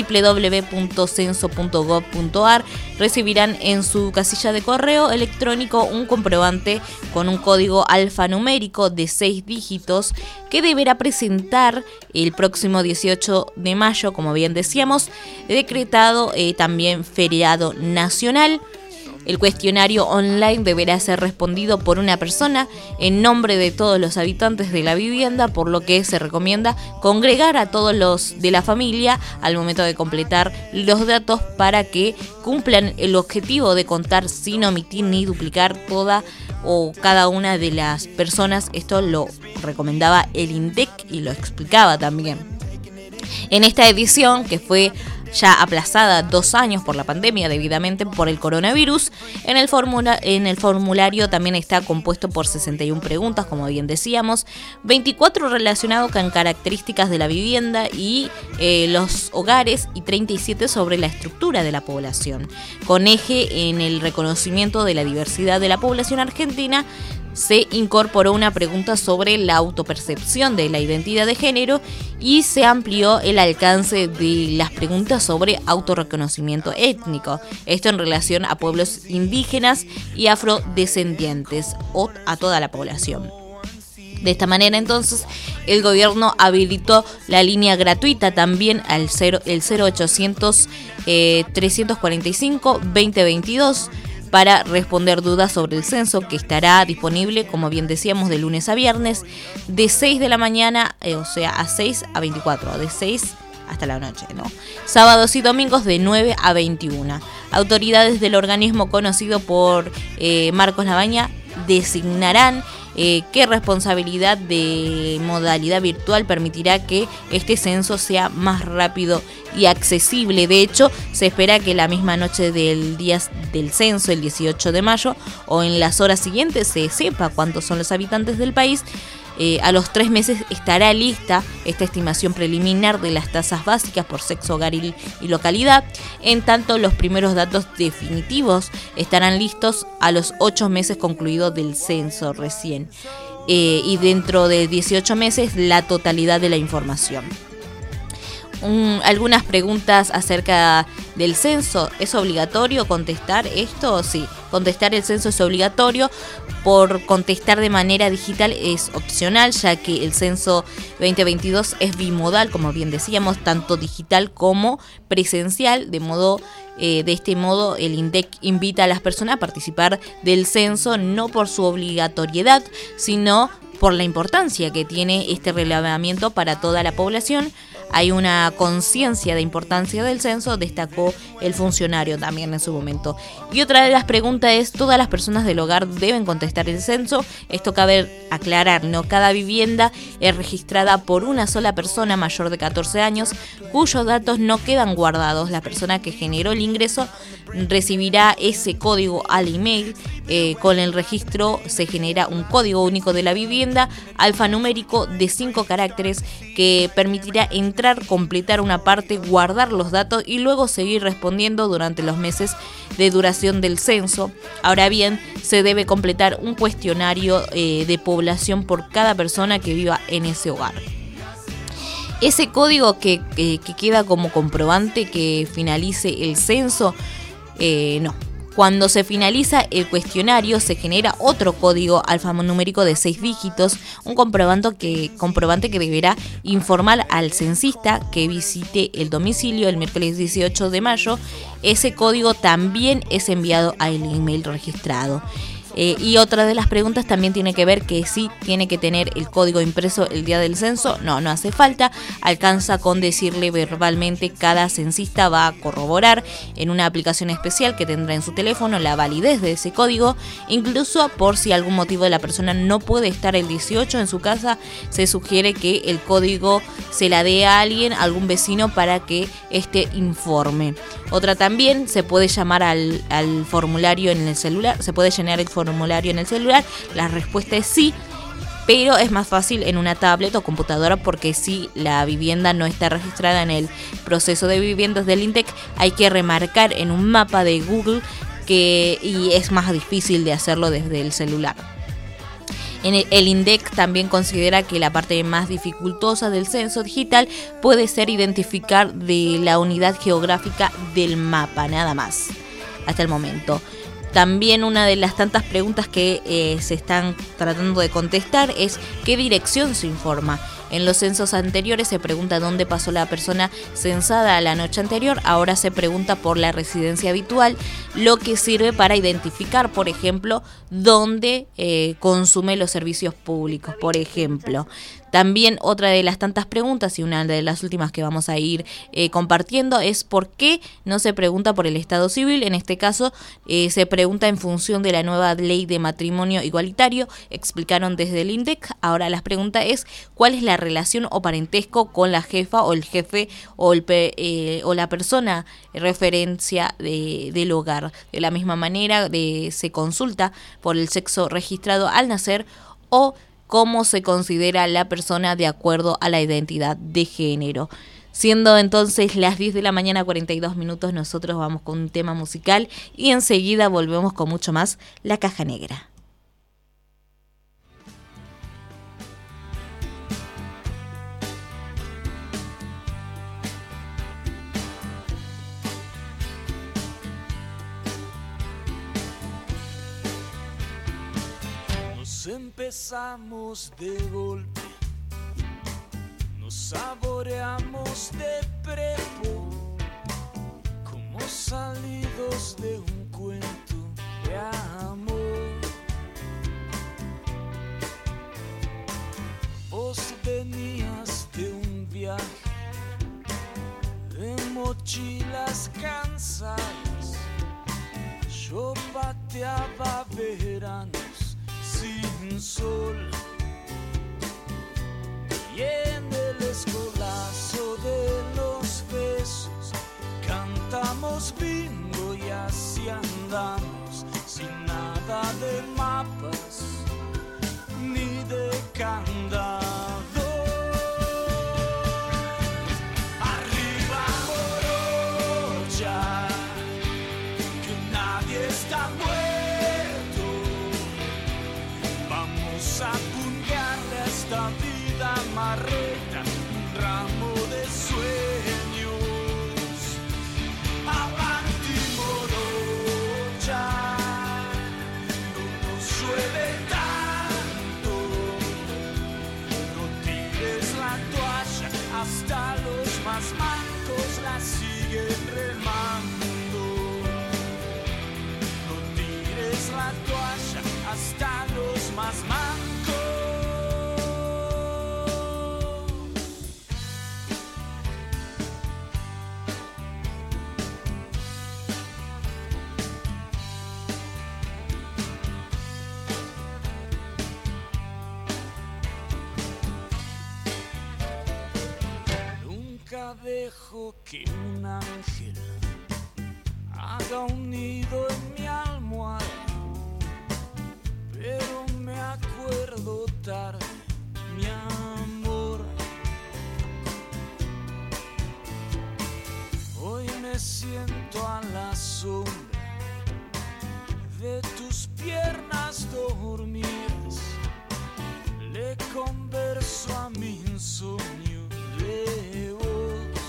Speaker 2: www.censo.gov.ar recibirán en su casilla de correo electrónico un comprobante con un código alfanumérico de 6 dígitos que deberá presentar el próximo 18 de mayo, como bien decíamos, decretado también feriado nacional. El cuestionario online deberá ser respondido por una persona en nombre de todos los habitantes de la vivienda, por lo que se recomienda congregar a todos los de la familia al momento de completar los datos para que cumplan el objetivo de contar sin omitir ni duplicar toda o cada una de las personas. Esto lo recomendaba el INDEC y lo explicaba también. En esta edición, que fue ya aplazada 2 años por la pandemia debidamente por el coronavirus, en el formulario también está compuesto por 61 preguntas, como bien decíamos, 24 relacionados con características de la vivienda y los hogares y 37 sobre la estructura de la población, con eje en el reconocimiento de la diversidad de la población argentina se incorporó una pregunta sobre la autopercepción de la identidad de género y se amplió el alcance de las preguntas sobre autorreconocimiento étnico. Esto en relación a pueblos indígenas y afrodescendientes o a toda la población. De esta manera, entonces, el gobierno habilitó la línea gratuita también al el 0800 345 2022 para responder dudas sobre el censo, que estará disponible, como bien decíamos, de lunes a viernes, de 6 de la mañana, o sea, a 6 a 24, de 6 hasta la noche, ¿no? Sábados y domingos de 9 a 21. Autoridades del organismo conocido por Marcos Labaña designarán qué responsabilidad de modalidad virtual permitirá que este censo sea más rápido y accesible. De hecho, se espera que la misma noche del día del censo, el 18 de mayo, o en las horas siguientes se sepa cuántos son los habitantes del país. A los 3 meses estará lista esta estimación preliminar de las tasas básicas por sexo, hogar y localidad. En tanto, los primeros datos definitivos estarán listos a los 8 meses concluido del censo recién. Y dentro de 18 meses, la totalidad de la información. Algunas preguntas acerca del censo. ¿Es obligatorio contestar esto? Sí, contestar el censo es obligatorio. Por contestar de manera digital es opcional, ya que el censo 2022 es bimodal, como bien decíamos, tanto digital como presencial. De este modo, el INDEC invita a las personas a participar del censo no por su obligatoriedad, sino por la importancia que tiene este relevamiento para toda la población. Hay una conciencia de importancia del censo, destacó el funcionario también en su momento. Y otra de las preguntas es, ¿todas las personas del hogar deben contestar el censo? Esto cabe aclarar, ¿no? Cada vivienda es registrada por una sola persona mayor de 14 años, cuyos datos no quedan guardados. La persona que generó el ingreso recibirá ese código al email. Con el registro se genera un código único de la vivienda, alfanumérico de 5 caracteres, que permitirá entrar, completar una parte, guardar los datos y luego seguir respondiendo durante los meses de duración del censo. Ahora bien, se debe completar un cuestionario de población por cada persona que viva en ese hogar. Ese código que queda como comprobante que finalice el censo, no. Cuando se finaliza el cuestionario se genera otro código alfanumérico de 6 dígitos, un comprobante que deberá informar al censista que visite el domicilio el miércoles 18 de mayo. Ese código también es enviado al email registrado. Y otra de las preguntas también tiene que ver que si tiene que tener el código impreso el día del censo. No hace falta, alcanza con decirle verbalmente. Cada censista va a corroborar en una aplicación especial que tendrá en su teléfono la validez de ese código. Incluso por si algún motivo la persona no puede estar el 18 en su casa, se sugiere que el código se la dé a alguien, a algún vecino, para que éste informe. Otra también, se puede llamar al formulario en el celular, se puede llenar el formulario en el celular. La respuesta es sí, pero es más fácil en una tablet o computadora, porque si la vivienda no está registrada en el proceso de viviendas del INDEC, hay que remarcar en un mapa de Google y es más difícil de hacerlo desde el celular. El INDEC también considera que la parte más dificultosa del censo digital puede ser identificar de la unidad geográfica del mapa, nada más, hasta el momento. También una de las tantas preguntas que se están tratando de contestar es ¿qué dirección se informa? En los censos anteriores se pregunta dónde pasó la persona censada la noche anterior, ahora se pregunta por la residencia habitual, lo que sirve para identificar, por ejemplo, dónde consume los servicios públicos, por ejemplo. También otra de las tantas preguntas, y una de las últimas que vamos a ir compartiendo, es ¿por qué no se pregunta por el estado civil? En este caso se pregunta en función de la nueva ley de matrimonio igualitario, explicaron desde el INDEC. Ahora la pregunta es ¿cuál es la relación o parentesco con la jefa o el jefe o la persona referencia del hogar? De la misma manera se consulta por el sexo registrado al nacer o cómo se considera la persona de acuerdo a la identidad de género. Siendo entonces las 10 de la mañana 42 minutos, nosotros vamos con un tema musical y enseguida volvemos con mucho más La Caja Negra.
Speaker 16: Nos empezamos de golpe, nos saboreamos de prepo, como salidos de un cuento de amor. Vos venías de un viaje de mochilas cansadas, yo pateaba veranos sin sol, y en el escolazo de los besos cantamos bingo y así andamos, sin nada de mapas ni de candado. Arriba morocha, que nadie está muerto. Vamos a pungarle a esta vida marreta un ramo de sueños. Avanti morocha, no nos llueve tanto. No tires la toalla, hasta los más mancos la siguen remando. No tires la toalla, hasta los más mancos. Nunca dejo que un ángel haga un nido en mi almohada, pero me acuerdo tarde, mi amor. Hoy me siento a la sombra de tus piernas dormidas, le converso a mi insomnio de vos,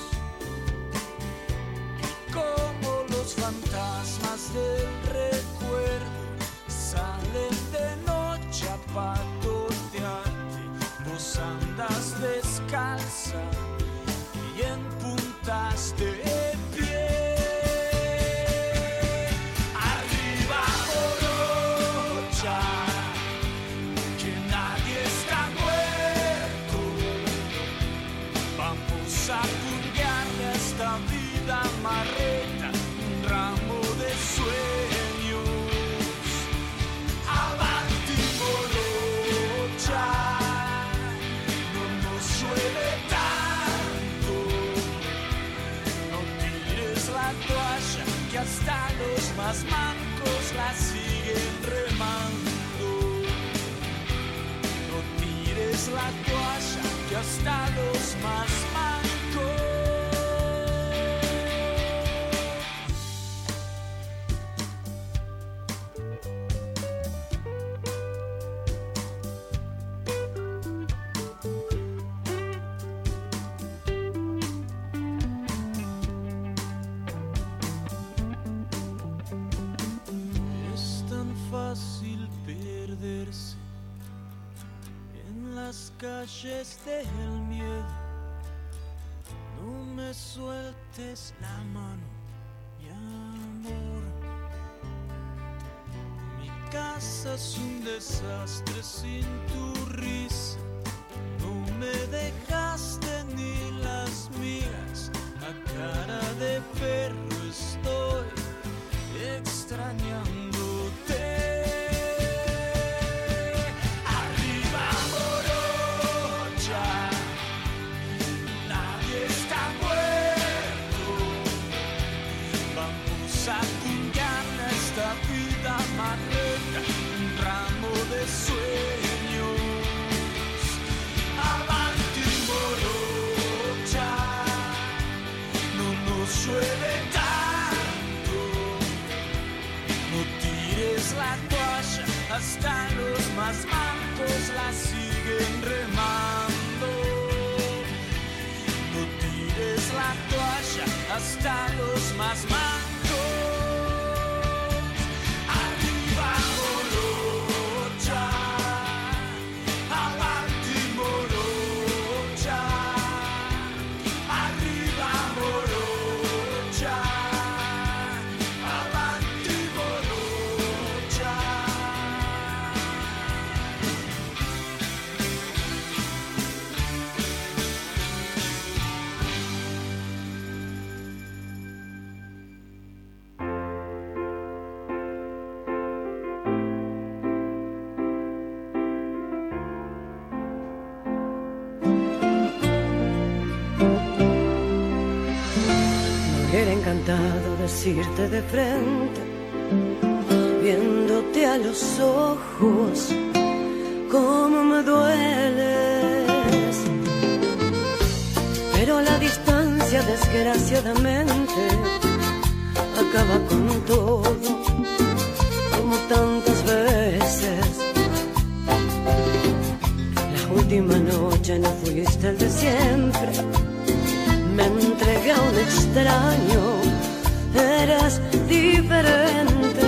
Speaker 16: y como los fantasmas del recuerdo salen de noche a patotearte, vos andas descalza y en puntas de pie. Arriba morocha, que nadie está muerto. Vamos a purgarle a esta vida marreta un ramo de sueños. Avanti morocha, no nos llueve tanto. No tires la toalla, que hasta los más mancos la siguen remando. No tires la toalla, que hasta los más mancos. Es tan fácil perderse en las calles del miedo. No me sueltes la mano, mi amor. Mi casa es un desastre sin tu risa. No me dejaste ni las migas. A cara de perro estoy extrañándote. Arriba morocha, nadie está muerto. Vamos a pungarle a esta vida marreta un ramo de sueños. Avanti morocha, no nos llueve tanto. No tires la toalla, hasta los más mancos la siguen remando. No tires la toalla, hasta los más mancos. Arriba morocha.
Speaker 17: hubiera encantado decirte de frente, viéndote a los ojos, cómo me dueles. Pero la distancia, desgraciadamente, acaba con todo, como tantas veces. La última noche no fuiste el de siempre, me entregué a un extraño, eras diferente.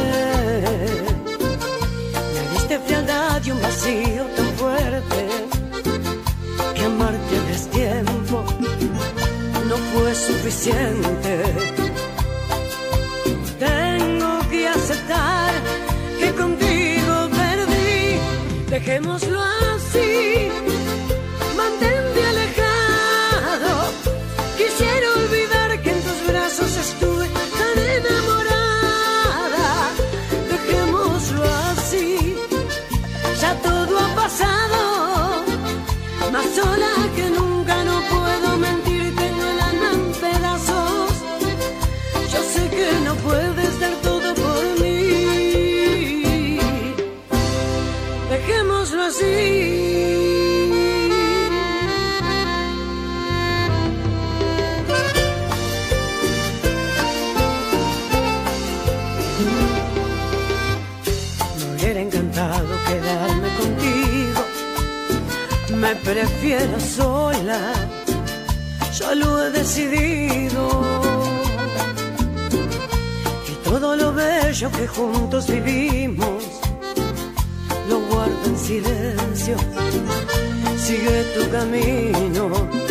Speaker 17: Me diste frialdad y un vacío tan fuerte, que amarte a destiempo no fue suficiente. Tengo que aceptar que contigo perdí, dejémoslo así, mantente alejado. Quisiera olvidar que en tus brazos estuve tan enamorada. Dejémoslo así, ya todo ha pasado, más sola que nunca, no puedo mentir, tengo el alma en pedazos. Yo sé que no puedes dar todo por mí, dejémoslo así. Me hubiera encantado quedarme contigo, me prefiero sola, yo lo he decidido. Y todo lo bello que juntos vivimos lo guardo en silencio. Sigue tu camino.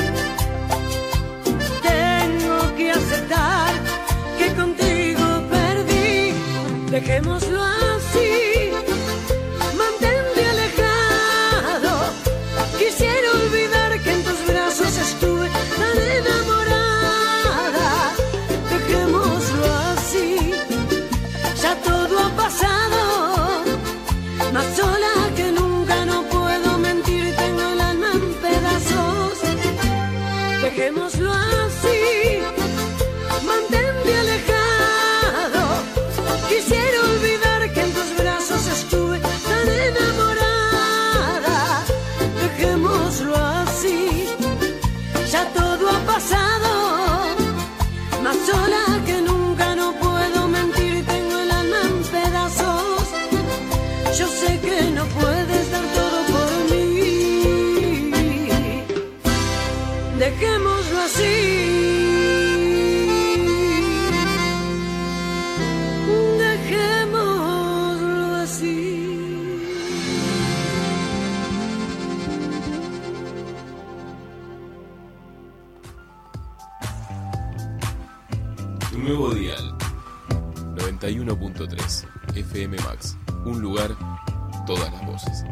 Speaker 17: Tengo que aceptar que contigo perdí. Dejémoslo así, mantente alejado. Quisiera olvidar que en tus brazos estuve tan enamorada. Dejémoslo así, ya todo ha pasado, más sola que nunca, no puedo mentir, tengo el alma en pedazos. Dejémoslo así, mantente alejado. Quisiera olvidar que en tus brazos estuve tan enamorada. Dejémoslo así, ya todo ha pasado, más sola que nunca, no puedo mentir, tengo el alma en pedazos. Yo sé que no puedes dar todo por mí, dejémoslo así. Dejémoslo así.
Speaker 4: Tu nuevo dial 91.3 FM Max. Un lugar, todas las voces.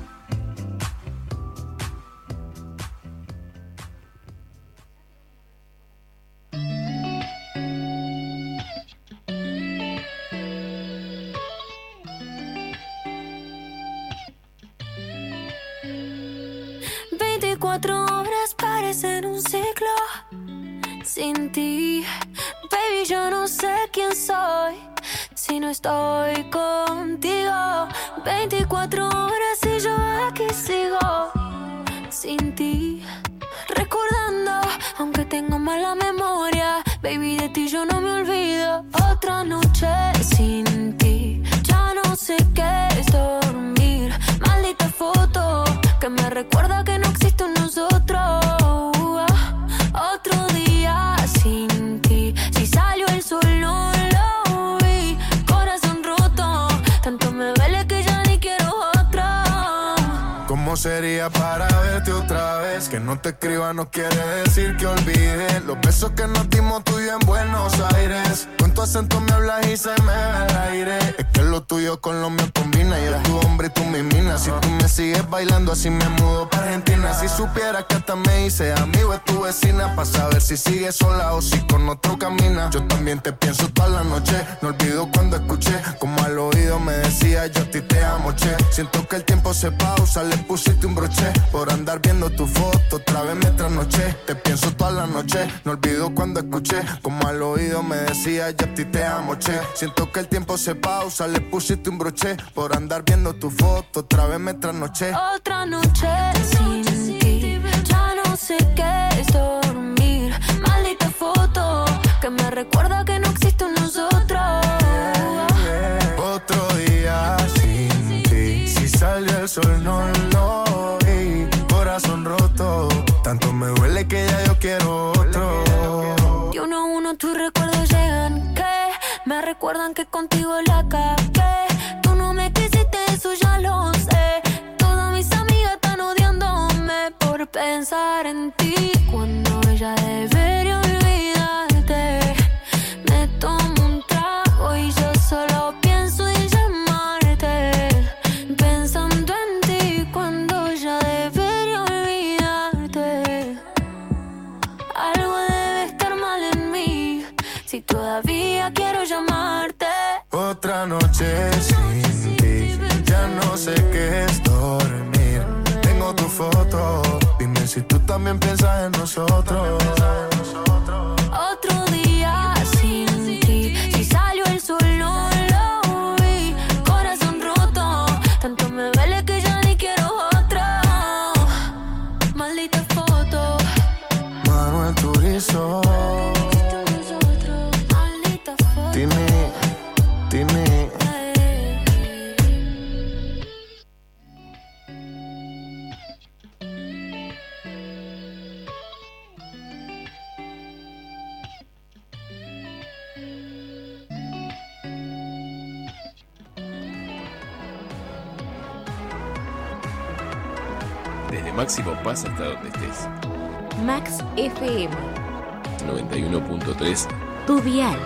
Speaker 8: Horas parecen un ciclo sin ti, baby, yo no sé quién soy si no estoy contigo. 24 horas y yo aquí sigo sin ti, recordando, aunque tengo mala memoria, baby, de ti yo no me olvido. Otra noche sin ti, ya no sé qué es dormir. Maldita foto que me recuerda que no existe un nosotros. Otro día sin ti, si salió el sol no lo vi. Corazón roto, tanto me duele que ya ni quiero otra.
Speaker 18: ¿Cómo sería para verte otra vez? Que no te escriba no quiere decir que olvide los besos que nos dimos tú y yo en Buenos Aires. Con tu acento me hablas y se me va el aire. Es que lo tuyo con lo mío combina. Yo tu hombre y tú mi mina. Si tú me sigues bailando así me mudo para Argentina. Si supieras que hasta me hice amigo de tu vecina, pa' saber si sigues sola o si con otro camina. Yo también te pienso toda la noche. No olvido cuando escuché como al oído me decía yo a ti te amo, che. Siento que el tiempo se pausa, le pusiste un broche por andar viendo tu foto. Otra vez me trasnoché, te pienso toda la noche. No olvido cuando escuché, como al oído me decía, ya a ti te amo, che. Siento que el tiempo se pausa, le pusiste un broche por andar viendo tu foto. Otra vez me trasnoché.
Speaker 8: Otra noche sin ti, ya no sé qué es dormir. Maldita foto que me recuerda que no existe un nosotros.
Speaker 18: Otro día sin ti, si salió el sol no lo vi. Corazón roto, tanto me duele que ya yo quiero otro.
Speaker 8: Y uno a uno tus recuerdos llegan, que me recuerdan que contigo la cagué. Tú no me quisiste, eso ya lo sé. Todas mis amigas están odiándome por pensar en ti, cuando ella debería olvidarte. Me tomo un trago y yo solo pienso en llamarte, pensando en ti, cuando ella debería olvidarte. Algo debe estar mal en mí, si todavía quiero llamarte.
Speaker 18: Otra noche sin ti, ya no sé qué es dormir. Tengo tu foto, dime si tú también piensas en nosotros.
Speaker 8: Otro día sin ti, si salió el sol no lo vi. Corazón roto, tanto me duele que ya ni quiero otra. Maldita foto,
Speaker 18: Manuel Turizo,
Speaker 8: maldita foto.
Speaker 18: Tini.
Speaker 4: Desde Máximo pasa hasta donde estés.
Speaker 2: Max FM,
Speaker 4: 91.3.
Speaker 2: tu dial.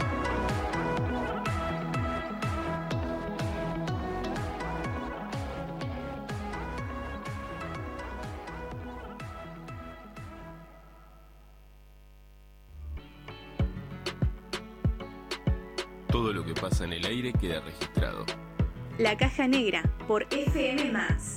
Speaker 4: Todo lo que pasa en el aire queda registrado.
Speaker 5: La Caja Negra por FM Más.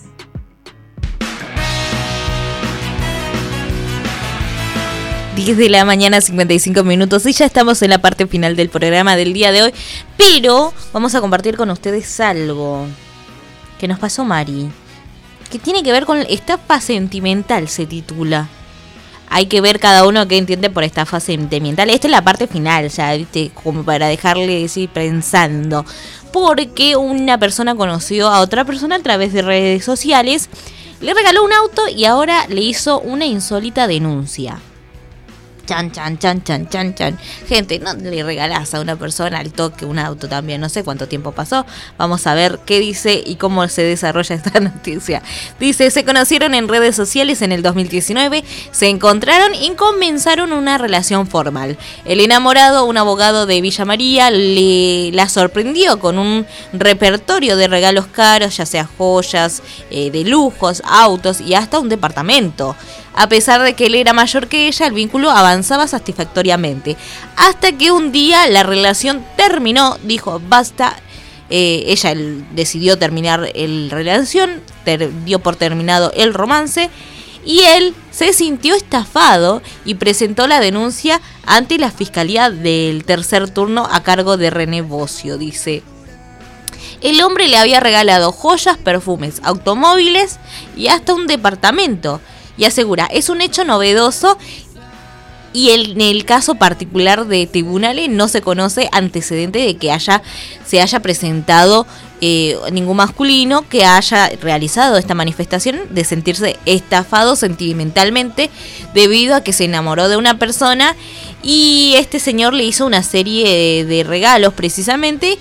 Speaker 2: 10 de la mañana, 55 minutos, y ya estamos en la parte final del programa del día de hoy. Pero vamos a compartir con ustedes algo que nos pasó Mari, que tiene que ver con estafa sentimental, se titula. Hay que ver cada uno qué entiende por estafa sentimental. Esta es la parte final, ya, ¿viste? Como para dejarle decir pensando. Porque una persona conoció a otra persona a través de redes sociales, le regaló un auto y ahora le hizo una insólita denuncia. Chan, chan, chan, chan, chan, chan. Gente, no le regalás a una persona al toque un auto también. No sé cuánto tiempo pasó. Vamos a ver qué dice y cómo se desarrolla esta noticia. Dice, se conocieron en redes sociales en el 2019, se encontraron y comenzaron una relación formal. El enamorado, un abogado de Villa María, la sorprendió con un repertorio de regalos caros, ya sea joyas, de lujos, autos y hasta un departamento. A pesar de que él era mayor que ella, el vínculo avanzaba satisfactoriamente. Hasta que un día la relación terminó, dijo basta. Ella decidió terminar la relación, dio por terminado el romance. Y él se sintió estafado y presentó la denuncia ante la Fiscalía del Tercer Turno a cargo de René Bocio, dice. El hombre le había regalado joyas, perfumes, automóviles y hasta un departamento. Y asegura, es un hecho novedoso y en el caso particular de tribunales no se conoce antecedente de que se haya presentado ningún masculino que haya realizado esta manifestación de sentirse estafado sentimentalmente debido a que se enamoró de una persona y este señor le hizo una serie de regalos precisamente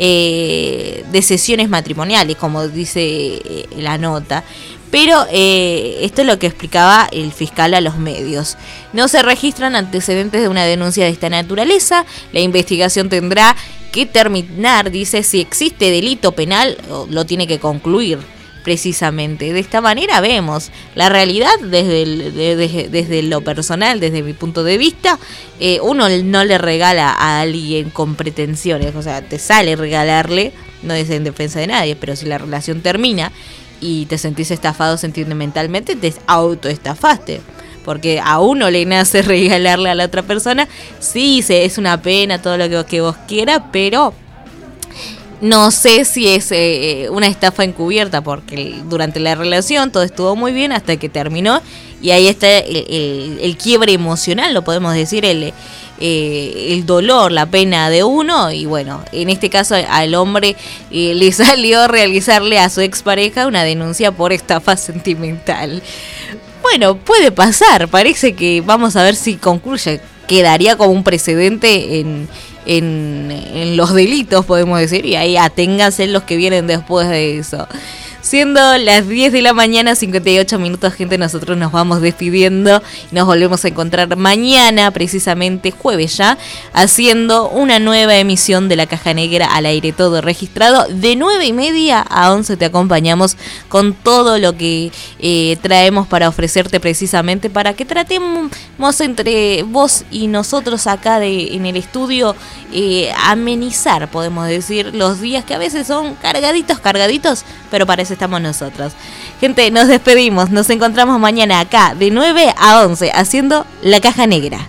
Speaker 2: de sesiones matrimoniales, como dice la nota. Pero esto es lo que explicaba el fiscal a los medios. No se registran antecedentes de una denuncia de esta naturaleza. La investigación tendrá que terminar, dice, si existe delito penal, lo tiene que concluir precisamente. De esta manera vemos la realidad desde lo personal, desde mi punto de vista. Uno no le regala a alguien con pretensiones, o sea, te sale regalarle, no es en defensa de nadie, pero si la relación termina y te sentís estafado sentimentalmente, te autoestafaste. Porque a uno le nace regalarle a la otra persona. Sí, es una pena todo lo que vos quieras, pero no sé si es una estafa encubierta, porque durante la relación todo estuvo muy bien hasta que terminó. Y ahí está el quiebre emocional, lo podemos decir, el dolor, la pena de uno. Y bueno, en este caso al hombre le salió realizarle a su expareja una denuncia por estafa sentimental. Bueno, puede pasar, parece que vamos a ver si concluye. Quedaría como un precedente en los delitos, podemos decir, y ahí aténganse los que vienen después de eso. Siendo las 10 de la mañana, 58 minutos, gente, nosotros nos vamos despidiendo y nos volvemos a encontrar mañana, precisamente jueves ya, haciendo una nueva emisión de La Caja Negra al aire, todo registrado. De 9:30 a 11 te acompañamos con todo lo que traemos para ofrecerte, precisamente para que tratemos entre vos y nosotros acá en el estudio, amenizar, podemos decir, los días que a veces son cargaditos, pero para eso estamos nosotros. Gente, nos despedimos, nos encontramos mañana acá de 9 a 11 haciendo La Caja Negra.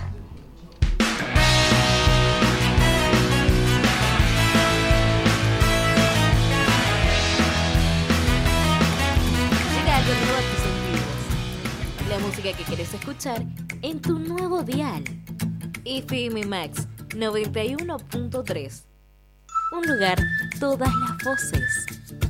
Speaker 2: Llega algo nuevo a tus sentidos. La música que querés escuchar en tu nuevo dial. FM Max 91.3. Un lugar, todas las voces.